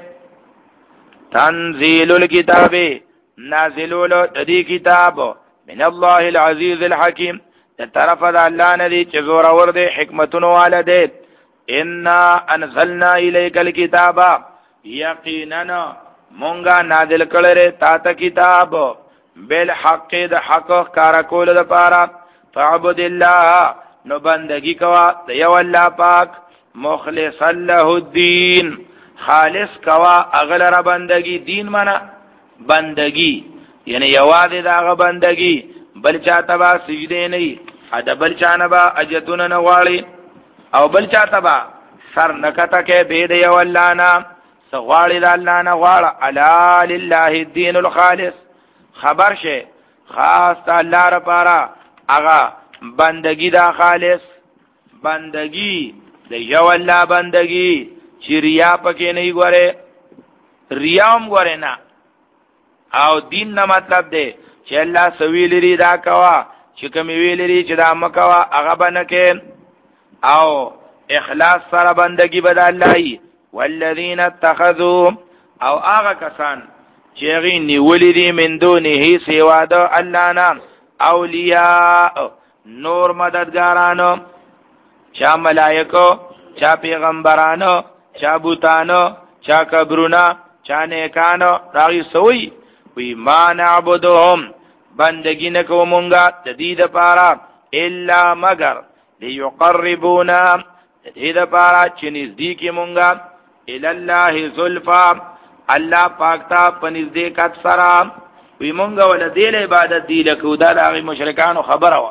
Speaker 1: تنزيل الكتاب نازلول د دې کتاب من الله العزيز الحكيم د طرف د الله نه دي چې زور اور دي حکمتونو والده ان انزلنا اليك الكتاب یقینا مونږه نازل کړل تا ته کتاب بالحق د حق کار کول د پاره فعبد الله نو بندگی کوا د یو الله پاک مخلص له الدين خالص کوا اغلر بندگی دین منا بندگی یعنی یوازې داغه بندگی بل چاته با سجده نه ادا بل چانه با اجتون نه غواړي او بل چاته با سر نکته کې بيد یو الله نه سغواړي د الله نه غواړه الا لله الدين الخالص خبر شه خاص الله لپاره هغه بندگی دا خالص بندگی د یو الله بندگی چې ریا پکې نه ګوره ریام ګوره نه او دین نه مطلب دی چې الله سوي لري دا کوا چې کوم وی لري چې دا مکوا هغه بنکې او اخلاص سره بندگی بد الله والذین اتخذوا او هغه کسان چې غي نیولې دي من دونه سوا د الله نام اولیاء نور مددګارانو چا ملائکو چا پیغمبرانو چا بوتانو چا قبرونه چا نیکانو راغي سوی وی ما نعبدهم بندگی نکو مونگا تدید پارا الا مگر لیقربونا تدید پارا چنزدیکی مونگا الاللہ ظلفا اللہ پاکتا پنزدیکت سرا وی مونگا ولا دیل عبادت دی لکو دا داغی مشرکانو خبر ہوا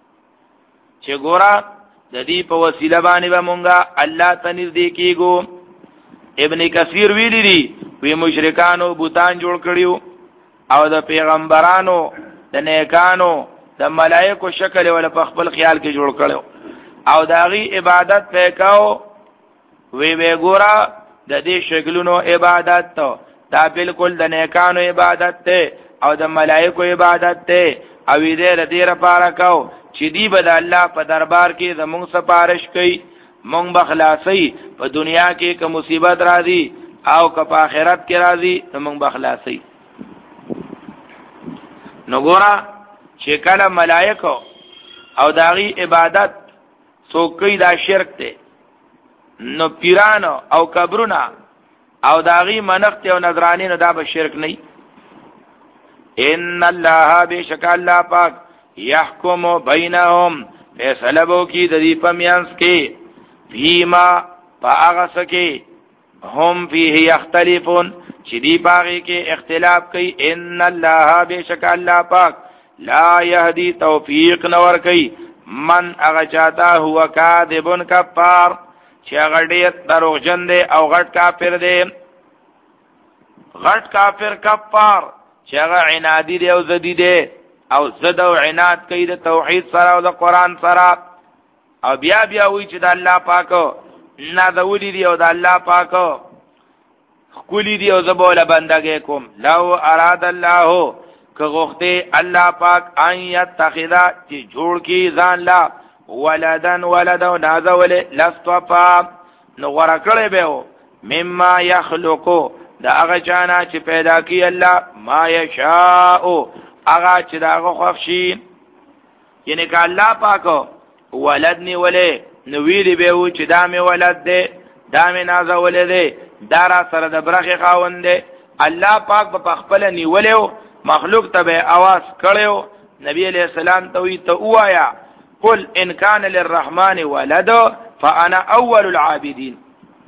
Speaker 1: چه گورا دی په وسیله باندې به مونږه الله ته نږدې کیږو ابن کثیر ویلی دی وی مشرکانو بوتان جوړ کړیو او د پیغمبرانو د نیکانو د ملائکو شکل ول په خپل خیال کې جوړ کړو او داغي عبادت وکاو وی وی ګورا د دې شکلونو عبادت ته دا بالکل د نیکانو عبادت ته او د ملائکو عبادت ته او دې ردی لپاره کو چې دی بد الله په دربار کې زموږ سپارش کوي مونږ بخلاصي په دنیا کې که مصیبت راځي او که په آخرت کې راځي مونږ بخلاصي نو ګورا چې کله ملائکه او داغي عبادت څوک دا شرک ته نو پیرانو او قبرونه او داغي منښت او نظرانی نو دا به شرک نه ان الله بشک الله پاک يحكم بينهم فیصلو کی د دې پمیانس کې فيما باغس کې هم فيه يختلفون چې دی باغی کې اختلاف کوي ان الله بشک الله پاک لا يهدي توفیق نور کوي من هغه چاته هو کاذبن کفار چې هغه ډېر دروغجن دی او غټ کافر دی غټ کافر کفار چې هغه عنادی دی او زدی دی او زد او عناد کوي د توحید سره او د قران سره او بیا بیا وی چې د الله پاکو نه د ولي دی او د الله پاکو کلی دی او زبوله بندګې کوم لو اراد الله که غوخته الله پاک ان یتخذا چې جوړ کی ځان لا ولدن ولدو نازول لستوفا نو ورکړې به مما یخلقو دا هغه چانا چې پیدا کی الله ما یشاء هغه چې داغه خوښ شي یعنی که الله پاکو ولد نی ولې نو ویلی به و چې دا مې ولد دی دا مې نازول دی دا را سره د برخې خاوند دی الله پاک په خپل نیولیو مخلوق ته به आवाज کړو نبی علیہ السلام ته وی ته وایا قل ان کان للرحمن ولد فانا اول العابدین،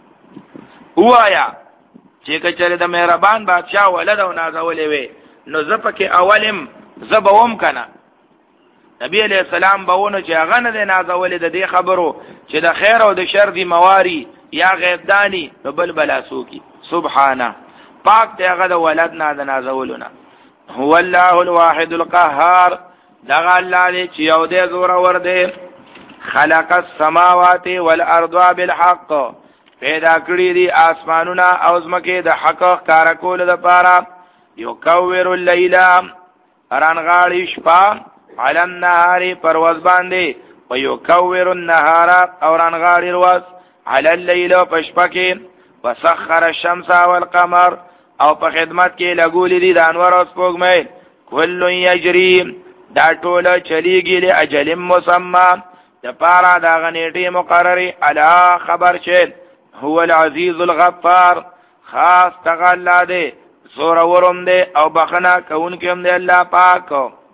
Speaker 1: وایا چې کچره د مهربان بادشاہ ولد او نازولې وي نو زپکه اولم زبوم کنه. نبی علیہ السلام بهونه چې هغه نه نازولې د دې خبرو چې د خیر او د شر دی مواری یا غیب دانی نو بل بلا سوکی سبحانه پاک ته هغه د ولد نه د نازولونه. هو الله الواحد القهار، دغه الله دې چې یو دې زور ور دې خلق السماوات والارض بالحق، پیدا کړی دي اسمانونه او زمکه د حق کار کول د پاره. یکور الليل رانغاړي شپه علی النهار پرواز باندې، و یکور النهار او رانغاړي ورځ علی الليل پشپکه. وسخر الشمس والقمر او په خدمت کې لګولې دي د انوار او سپوږمۍ. کل یجری دا ټول چلیږي له اجل مسمى د پاره دا غنیټه مقرره. الا خبر شه هو العزیز الغفار، خاص تغلا دے زور ورم دے او بخنا کون کم دے اللہ پاک.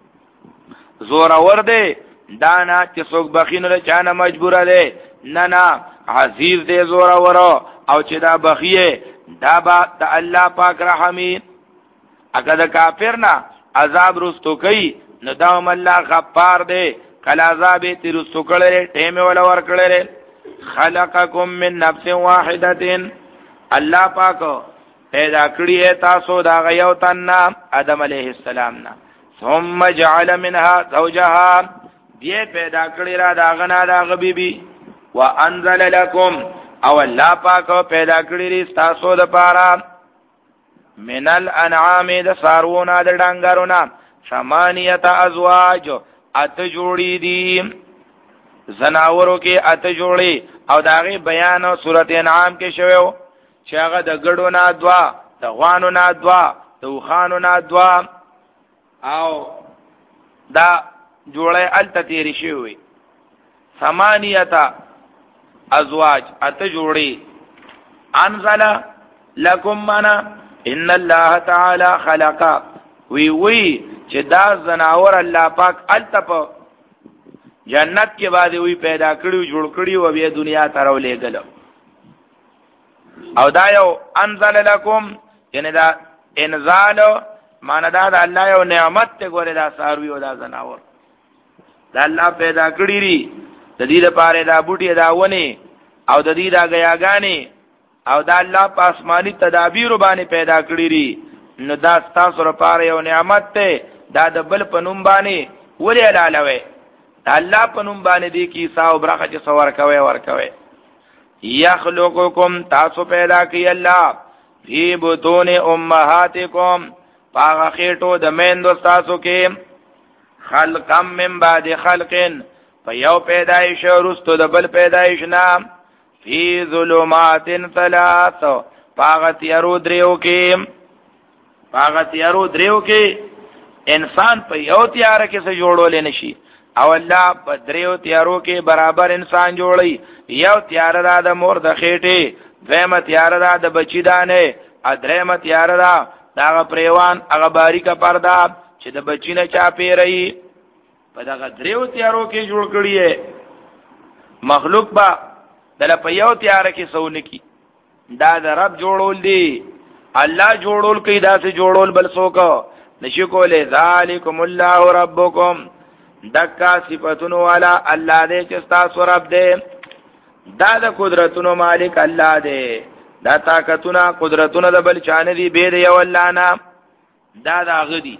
Speaker 1: زور ور دے دانا چې څوک بخین له چانه مجبور دے، نه نه عزیز دے زور ور او چې دا بخیه دا با د الله پاک رحمی. اګه د کافر نه عذاب رستو کوي نو دا هم الله غفار دے، کله عذاب تی رستو کړي ټیمه ولا ور کړي. خلقکم من نفس واحده، الله پاک پیدا کړی تاسو دا غیو تن آدم علیہ السلام نا. ثم جعل منها زوجها، بیا پیدا کړی را دا غنا دا غبیبی. وانزل لكم او الله پاک پیدا کړی تاسو د پاره من الانعام د سارونه د ډنګرونه ثمانیه ازواج، ات جوړی دي زناورو کې ات جوړي. او داغه بیان سورۃ انعام کې شویو چې هغه د ګډو نه دوا، د غوانو نه دوا، د وخانو نه دوا او دا جوړه ال تیری شوی. ثمانیه ازواج ات جوړي. انزل لكم منا ان الله تعالی خلق، وی وی چې دا زناور الله پاک التپ جنت کې باندې وی پیدا کړیو جوړ کړیو او بیا دنیا ته راولېګل. او دا یو انزل لكم یعنی دا انزال معنا دا د الله یو نعمت ته ګوره دا ساروی او دا زناور دا الله پیدا کړی ری د دې لپاره دا بوټي دا ونی او د دې دا غیاګانی او دا الله په آسماني تدابیر باندې پیدا کړی ری. نو دا تاسو لپاره یو نعمت ته دا د بل په نوم باندې ولې علالوي الله په نوم باندې دی کی ساو برخه چې سوار کوي ور کوي. یخلقکم تاسو پیدا کی الله فی بطون امهاتکم پاغه خېټو د میندو تاسو کې خلقم من بعد خلقن په یو پیدایش ورستو د بل پیدایش نام فی ظلمات ثلاث پاغه تیارو دریو کې پاغه تیارو دریو کې انسان په یو تیار کې څه جوړول نشي او الله په دریو تیارو کې برابر انسان جوړي. یو تیار دا د مور د خېټه، دویمه تیار دا د بچی دانه، ا دریمه تیار دا دغه پریوان هغه باریکه پردا چې د بچی نه چا پیری. په دغه دریو تیارو کې جوړ کړی مخلوق با دل په یو تیار کې سونه کی دا د رب جوړول دی. الله جوړول کې دا څه جوړول بل څوک نشي کوله. ذالکم الله ربکم، دکا صفاتونو والا الله دې چې تاسو رب دې، دا د قدرتونو مالک الله دې، دا طاقتونه قدرتونه د بل چانه دي به دی یو الله نه، دا دا غدي.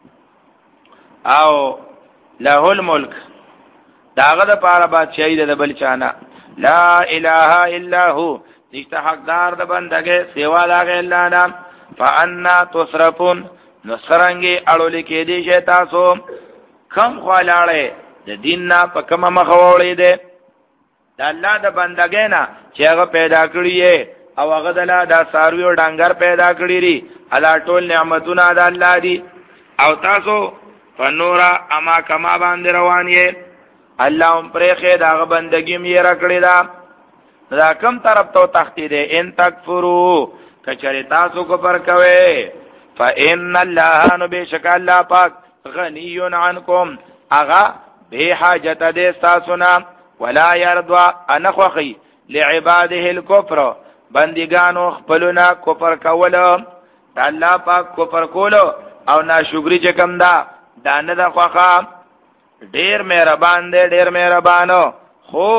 Speaker 1: او له الملک داغه د پاره بادشاہي د بل چانه. لا اله الا هو، نشته حقدار د بندګه سیوا داغه الله نه. فانا تصرفون، نو سرنګي اړول کې دي چې تاسو کم خوالاړې د دین نه په کومه مخوړې ده د الله د بندګې نه چې هغه پیدا کړی او هغه د دا ساروی او ډنګر پیدا کړی ری. الله ټول نعمتونه د الله دي او تاسو فنورا اما کما باندې روان یې. الله هم پرې خې دا بندګي مې را کړی دا دا کم طرف ته تختی ده. ان تکفرو کچری تاسو کو پر کوي فإن الله نو بشک الله پاک غنی عنکم اغا به حاجت دې تاسو نه ولا يرضى ان خوخي لعباده الكفر بندگانو خپلنا کفر کولو الله پاک کفر کولو او ناشکری چې کوم دا دانه د خوخه ډیر مهربان دی ډیر مهربانو خو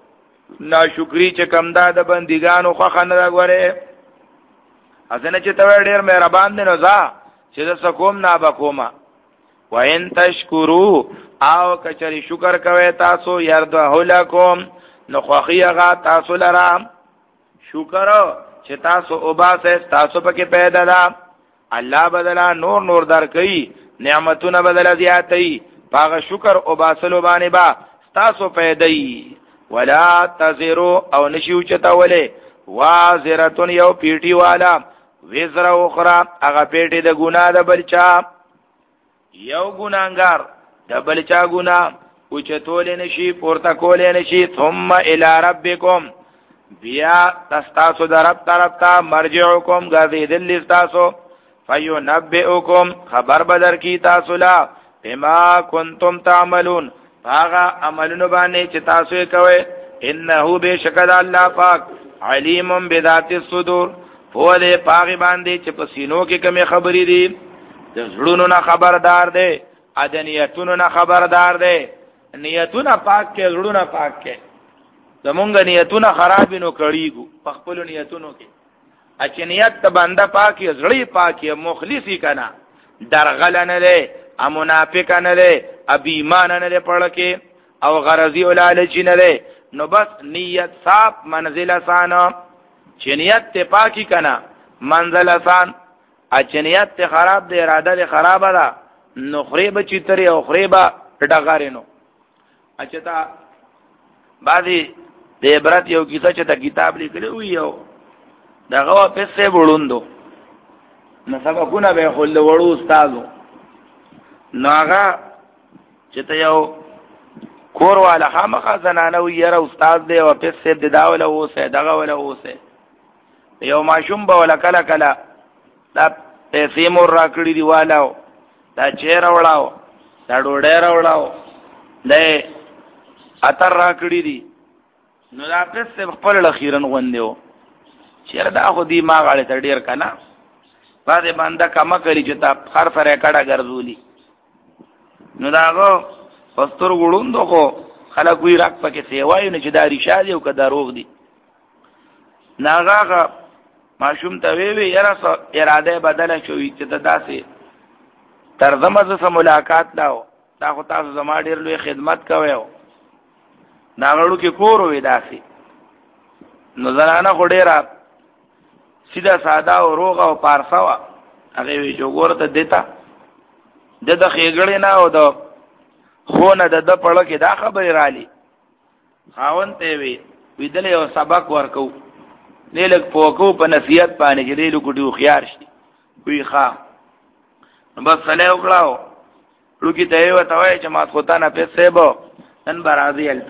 Speaker 1: ناشکری چې کوم دا د بندگانو خوخه نه غوړي اسنه چې ته ډیر مهربان دی نو ځا چې د سکوم نه بکوما وَإِن تَشْكُرُوا او کچری شکر کوي تاسو يرضه لكم نو خوخیغه تاسو لرا شکر چې تاسو او باسه تاسو پکې پیدا ده الله بدلا نور نور در کوي نعمتونه بدلا زیاتې پاغه شکر او باسلو باندې با تاسو پیدای ولا تزرو او نشیو چتاوله وازرتون یو پیټي والا وزر اخرى هغه پیټي د ګناه د بلچا یو ګناګار د بلچا ګناه او چتول نشي پورته کول نشي ثم الى ربكم بیا تاسو درب طرف ته مرجعکم غذیدل تاسو فینبئکم خبر بدر کی تاسو لا بما کنتم تعملون هغه عملونه باندې چې تاسو کوي انه بشکد الله پاک علیم بذات الصدور هو دې پاغي باندې چې پسینو کې کومه خبرې دي د زړونو نه خبردار دی ادنیتونو نه خبردار دی نیتونه پاک کې زړونه پاک کې زمونږ نیتونه خراب نو کړیګو په خپل نیتونو کې اچ نیت ته بنده پاکي زړی پاکي مخلصي کنا درغل نه له امنافق نه له ابي ایمان نه له پړ کې او غرضی ولالچ نه له نو بس نیت صاحب منزل آسان چې نیت ته پاکي کنا منزل آسان اچ نیت ته خراب دی اراده له خراب ده نو خریب چې تری او خریبا ډغارینو اچتا بعضی د عبرت یو کیسه چې د کتاب لیکلی وي یو دغه پیسې وړوندو نو سبقونه به خل وړو استادو نو هغه چې ته یو کور والا خامخا زنانه وي یره استاد دی او پیسې د داوله اوسه دغه ولا اوسه یو ماشوم به ولا کله کله دا پیسې مور راکړي دی والو دا چیر وړاو دا ډوډۍ راوړاو دې اتر راکړي دي نو دا پیسې خپل اخیرن غوندیو چیر دا خو دی ما غاړه ته ډیر کنه باندې باندې کما کړی چې تا خر سره کډه ګرځولي نو داغو پستر ګړوندو خو خلک وی راک پکې سیوای نه چې دا ریشاد یو کدا روغ دي ناغه ماشوم ته وی وی یاره اراده بدله شوې چې داسې ترجمه سره ملاقات داو دا خو تاسو زما ډیر لوی خدمت کوي ناغړو کې کور وې داسې نو زنانه خو ډیره سیده ساده او روغه او پارسوا هغه وی جوګور ته دیتا د د خېګړې نه او د خونه د د پړه کې دا خبرې رالي خاون ته وی ویدل یو سبق ورکو لیلک پوکو په نصیحت باندې چې لیلو کوټو خيار شي وی ښا بس سلام وکړاو لوګي ته یو ته وای چې ما خو تا نه پیسې بو نن برازي التا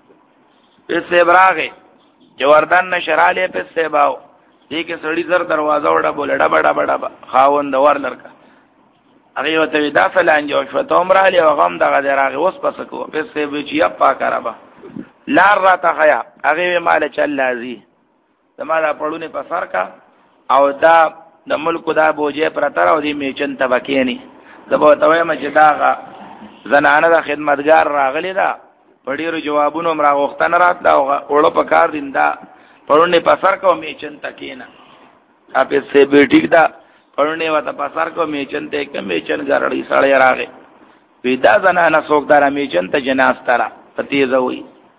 Speaker 1: پیسې براغه جوردان نشراله پیسې باو دې کې سړی زر دروازه وډه بولډه بڑا بڑا خاوند ور لرکا هغه وته دا فلان جو شو ته عمر علي او غم دغه دراغه اوس پس کو پیسې به چې اپا کرابا لار را ته خیا هغه مال چل لازي زماده پړونه په سر کا او دا د ملک دا بوجه پر تر او دې میچن تبکینی زبو ته وایم چې دا زنانه د خدمتګار راغلی دا پډیرو جوابونو مرا وختن رات دا اوړو په کار دیندا پړونه په سر کو میچن تکینا اپه سه به ټیک دا پړونه وته په سر کو میچن ته کې میچن ګرړی سړی راغی پیدا زنانه څوکدار میچن ته جناز ترا پتی زوی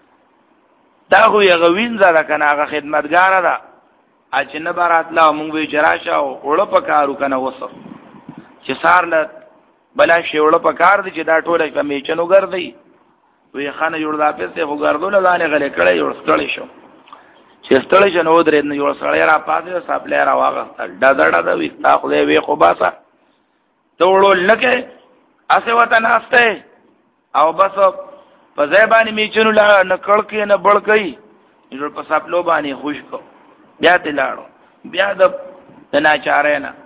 Speaker 1: دا خو یې غوین زړه کنه هغه خدمتګار ده اجنه برات لا مونږ وی چراشه او وړو په کارو کنه وسو چې سار له بلا شی وړو په کار دي چې دا ټوله کمې چنو ګرځي وی خانه جوړ دا په څه خو ګرځول لاندې غلې کړې جوړ ستړی شو چې ستړی شنو درې نه جوړ سړی را پاتې سپلې را واغ ډډ ډډ وی تا خو دې وی خو باسا ته وړو لکه اسه وته ناشته او بس په ځای باندې میچنو لا نکړ کې نه بړ کوي جوړ په سپلو باندې خوش کو بیا ته لاړو بیا د ناچارې نه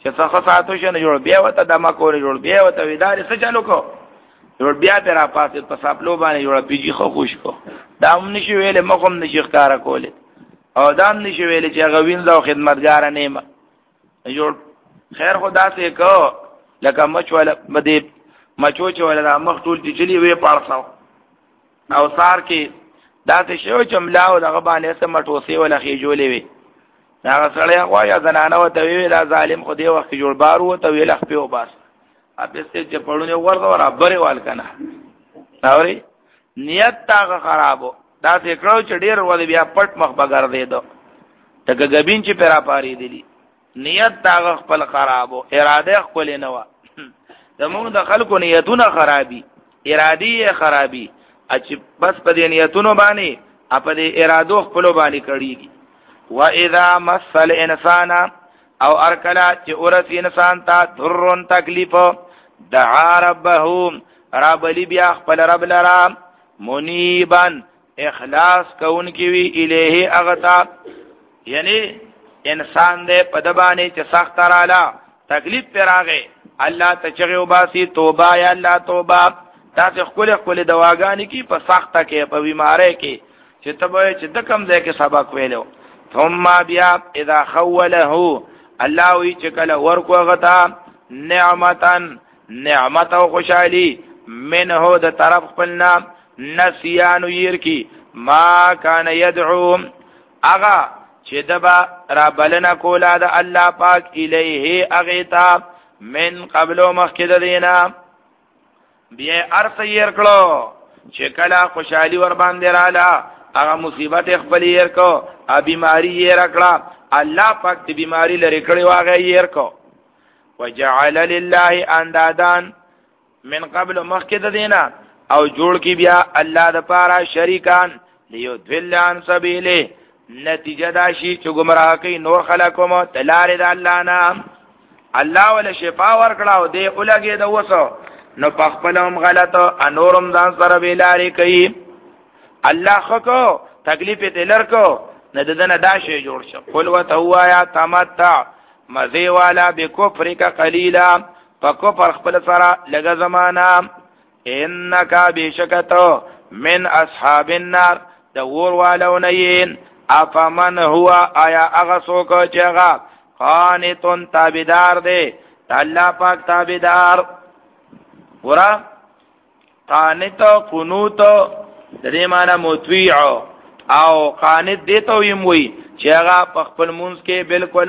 Speaker 1: چې څه ساتو شنه جوړ بیا وته دما کول جوړ بیا وته ویدار څه چالو کو جوړ بیا پر اپاسه په ساپلو باندې جوړ پیږي خو خوش کو دا هم نشي ویلې مخم نشي ښکارا کوله او دا هم نشي ویلې چې غوین زو خدمتګار نه ما جوړ خیر خدا سے کو لکه مچ ولا بده مچو چې ولا مخ ټول چې چلی وې پارساو او سار کې دا څه شو چې ملاو دغه باندې سم مټوسي ولا خې جوړې وي دا سړی غوايا زنانه وته وی دا ظالم خو دی وخت جوړ بارو ته ویل خپل وباس اپسته چې پړونه ورته ور ابره وال کنه اوري نیت تا خرابو دا څه کړو چې ډیر ول بیا پټ مخ بغیر دی دو تګ غبین چې پیرا پاری دی نیت تا خپل خرابو اراده خپل نه و زموږ د خلکو نیتونه خرابي ارادي خرابي چې بس په دې نیتونو باندې په دې ارادو خپل باندې کړيږي واذا مس الانسان او ارکلا چې اورس انسان ته ضرر تکلیف دعا ربه رب لی بیا خپل رب لرا منیبا اخلاص کون کی وی الیه اغتا یعنی انسان دې په دبانې چې سخت رااله تکلیف پر راغې الله ته چغه وباسي توبه یا الله توبه تاسو خپل خپل دواګانی کی په سخته کې په بیماری کې چې تبه چې د کم ځای کې سبق ویلو ثم بیا اذا خوله الله وی چې کله ورکو غتا نعمتن نعمت او خوشالي منه د طرف خپلنا نسیان ير کی ما کان يدعو اغا چې دبا را بلنا کولا د الله پاک الیه اغیتا من قبل مخکد دینا بیا ارث ير کړو چې کله خوشالي ور باندې رااله هغه مصیبت خپل ير کو ا بیماری یې رکړه الله پاک دې بیماری لري کړي واغې ير کو وجعل لله اندادان من قبل مخکد دینا او جوړ کی بیا الله د پاره شریکان لیو ذلان سبیله نتیجه دا شي چې گمراه کوي نور خلقوم تلار د الله نام الله ول شفا ورکړه او دې اولګي د وسو نو پخپلهم غلطو انورم ځان سره ویلاري کوي الله خو تکلیف ته لرکو نه ددن دا شی جوړ شو قل وتوایا تمتع مزه والا بکفر کا قلیلا پکو پر خپل سره لګه زمانہ انک بشکتو من اصحاب النار د ور والونین افمن هو آیا اغسو کو چغا قانتون تابیدار دے الله پاک تابیدار ورا قانت قنوت د دې معنا مطیع او قانت دیته ویم وی چې هغه خپل مونږ کې بالکل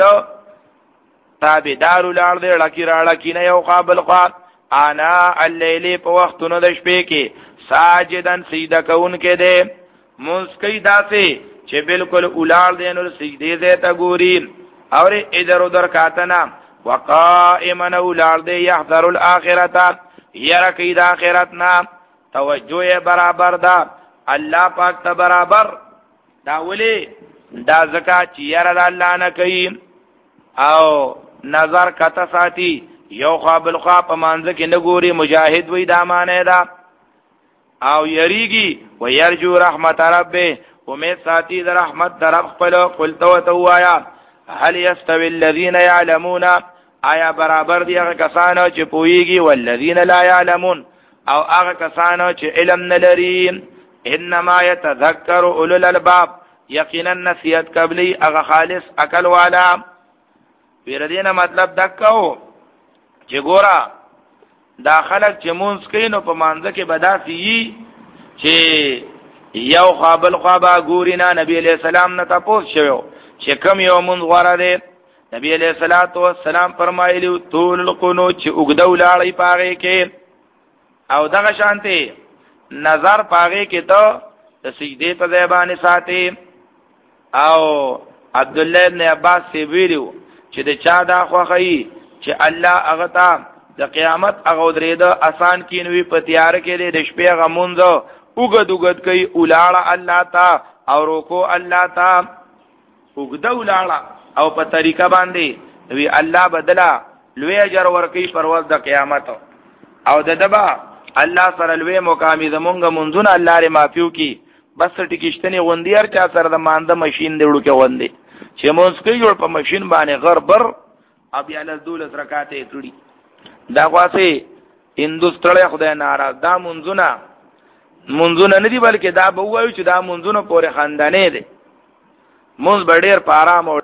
Speaker 1: تابعدار ولار دې لکی را لکی نه یو قابل قات انا الليل په وختونو د شپې کې ساجدن سجده کون کې دې مونږ کې داسې چې بالکل ولار دې نو سجدي دې ته ګوري اور ادھر ادھر کاتنا وقائما ولار دې يحذر الاخرته یرا کې د اخرت نام توجه برابر دا الله پاک ته برابر دا ولی دا زکات چې یاره د الله نه کوي او نظر کته ساتي یو قابل خوا په مانځ کې نه ګوري مجاهد وې دا معنی دا او یریږي و يرجو رحمت ربه امید ساتي د رحمت در خپل قلت وتوایا هل يستوي الذين يعلمون آیا برابر دي هغه کسانو چې پويږي والذین لا يعلمون او هغه کسانو چې علم نه لري انما يتذكر اولو الالباب یقینا نسیت قبلی هغه خالص عقل والا پیردینه مطلب دکاو چې ګورا دا خلک چې مونږ کینو په مانځ کې بداسي چې یو قابل قابا ګورینا نبی علیہ السلام نه تاسو شوو چې کوم یو مونږ غواره دي نبی علیہ الصلوۃ والسلام فرمایلی طول القنوت چې وګدو لاړی پاره کې او دغه شانته نظر پاره کې ته د سجدې په ځای باندې ساتي او عبد الله ابن عباس سی ویلو چې د چا دا خوخی چې الله هغه ته د قیامت هغه درېده آسان کینوي په تیار کې د شپې غمونځ وګد وګد کوي اولاړه الله تا او روکو الله تا وګد اولاړه او په طریقه باندې وی الله بدلا لوی اجر ورکي پر ورځ د قیامت او د دبا الله سره لوی مقامي زمونږ منځونه الله لري مافيو کی بس ټیکشتنی غوندیار چا سره د مانده ماشين دیړو کې غوندي چې مونږ کې جوړ په ماشين باندې غربر او بیا له دولس رکعاتې کړي دا واسه هندوستړی خدای ناراض دا منځونه منځونه نه دی بلکې دا به وایو چې دا منځونه پورې خندانې دي منځ به ډېر په آرام او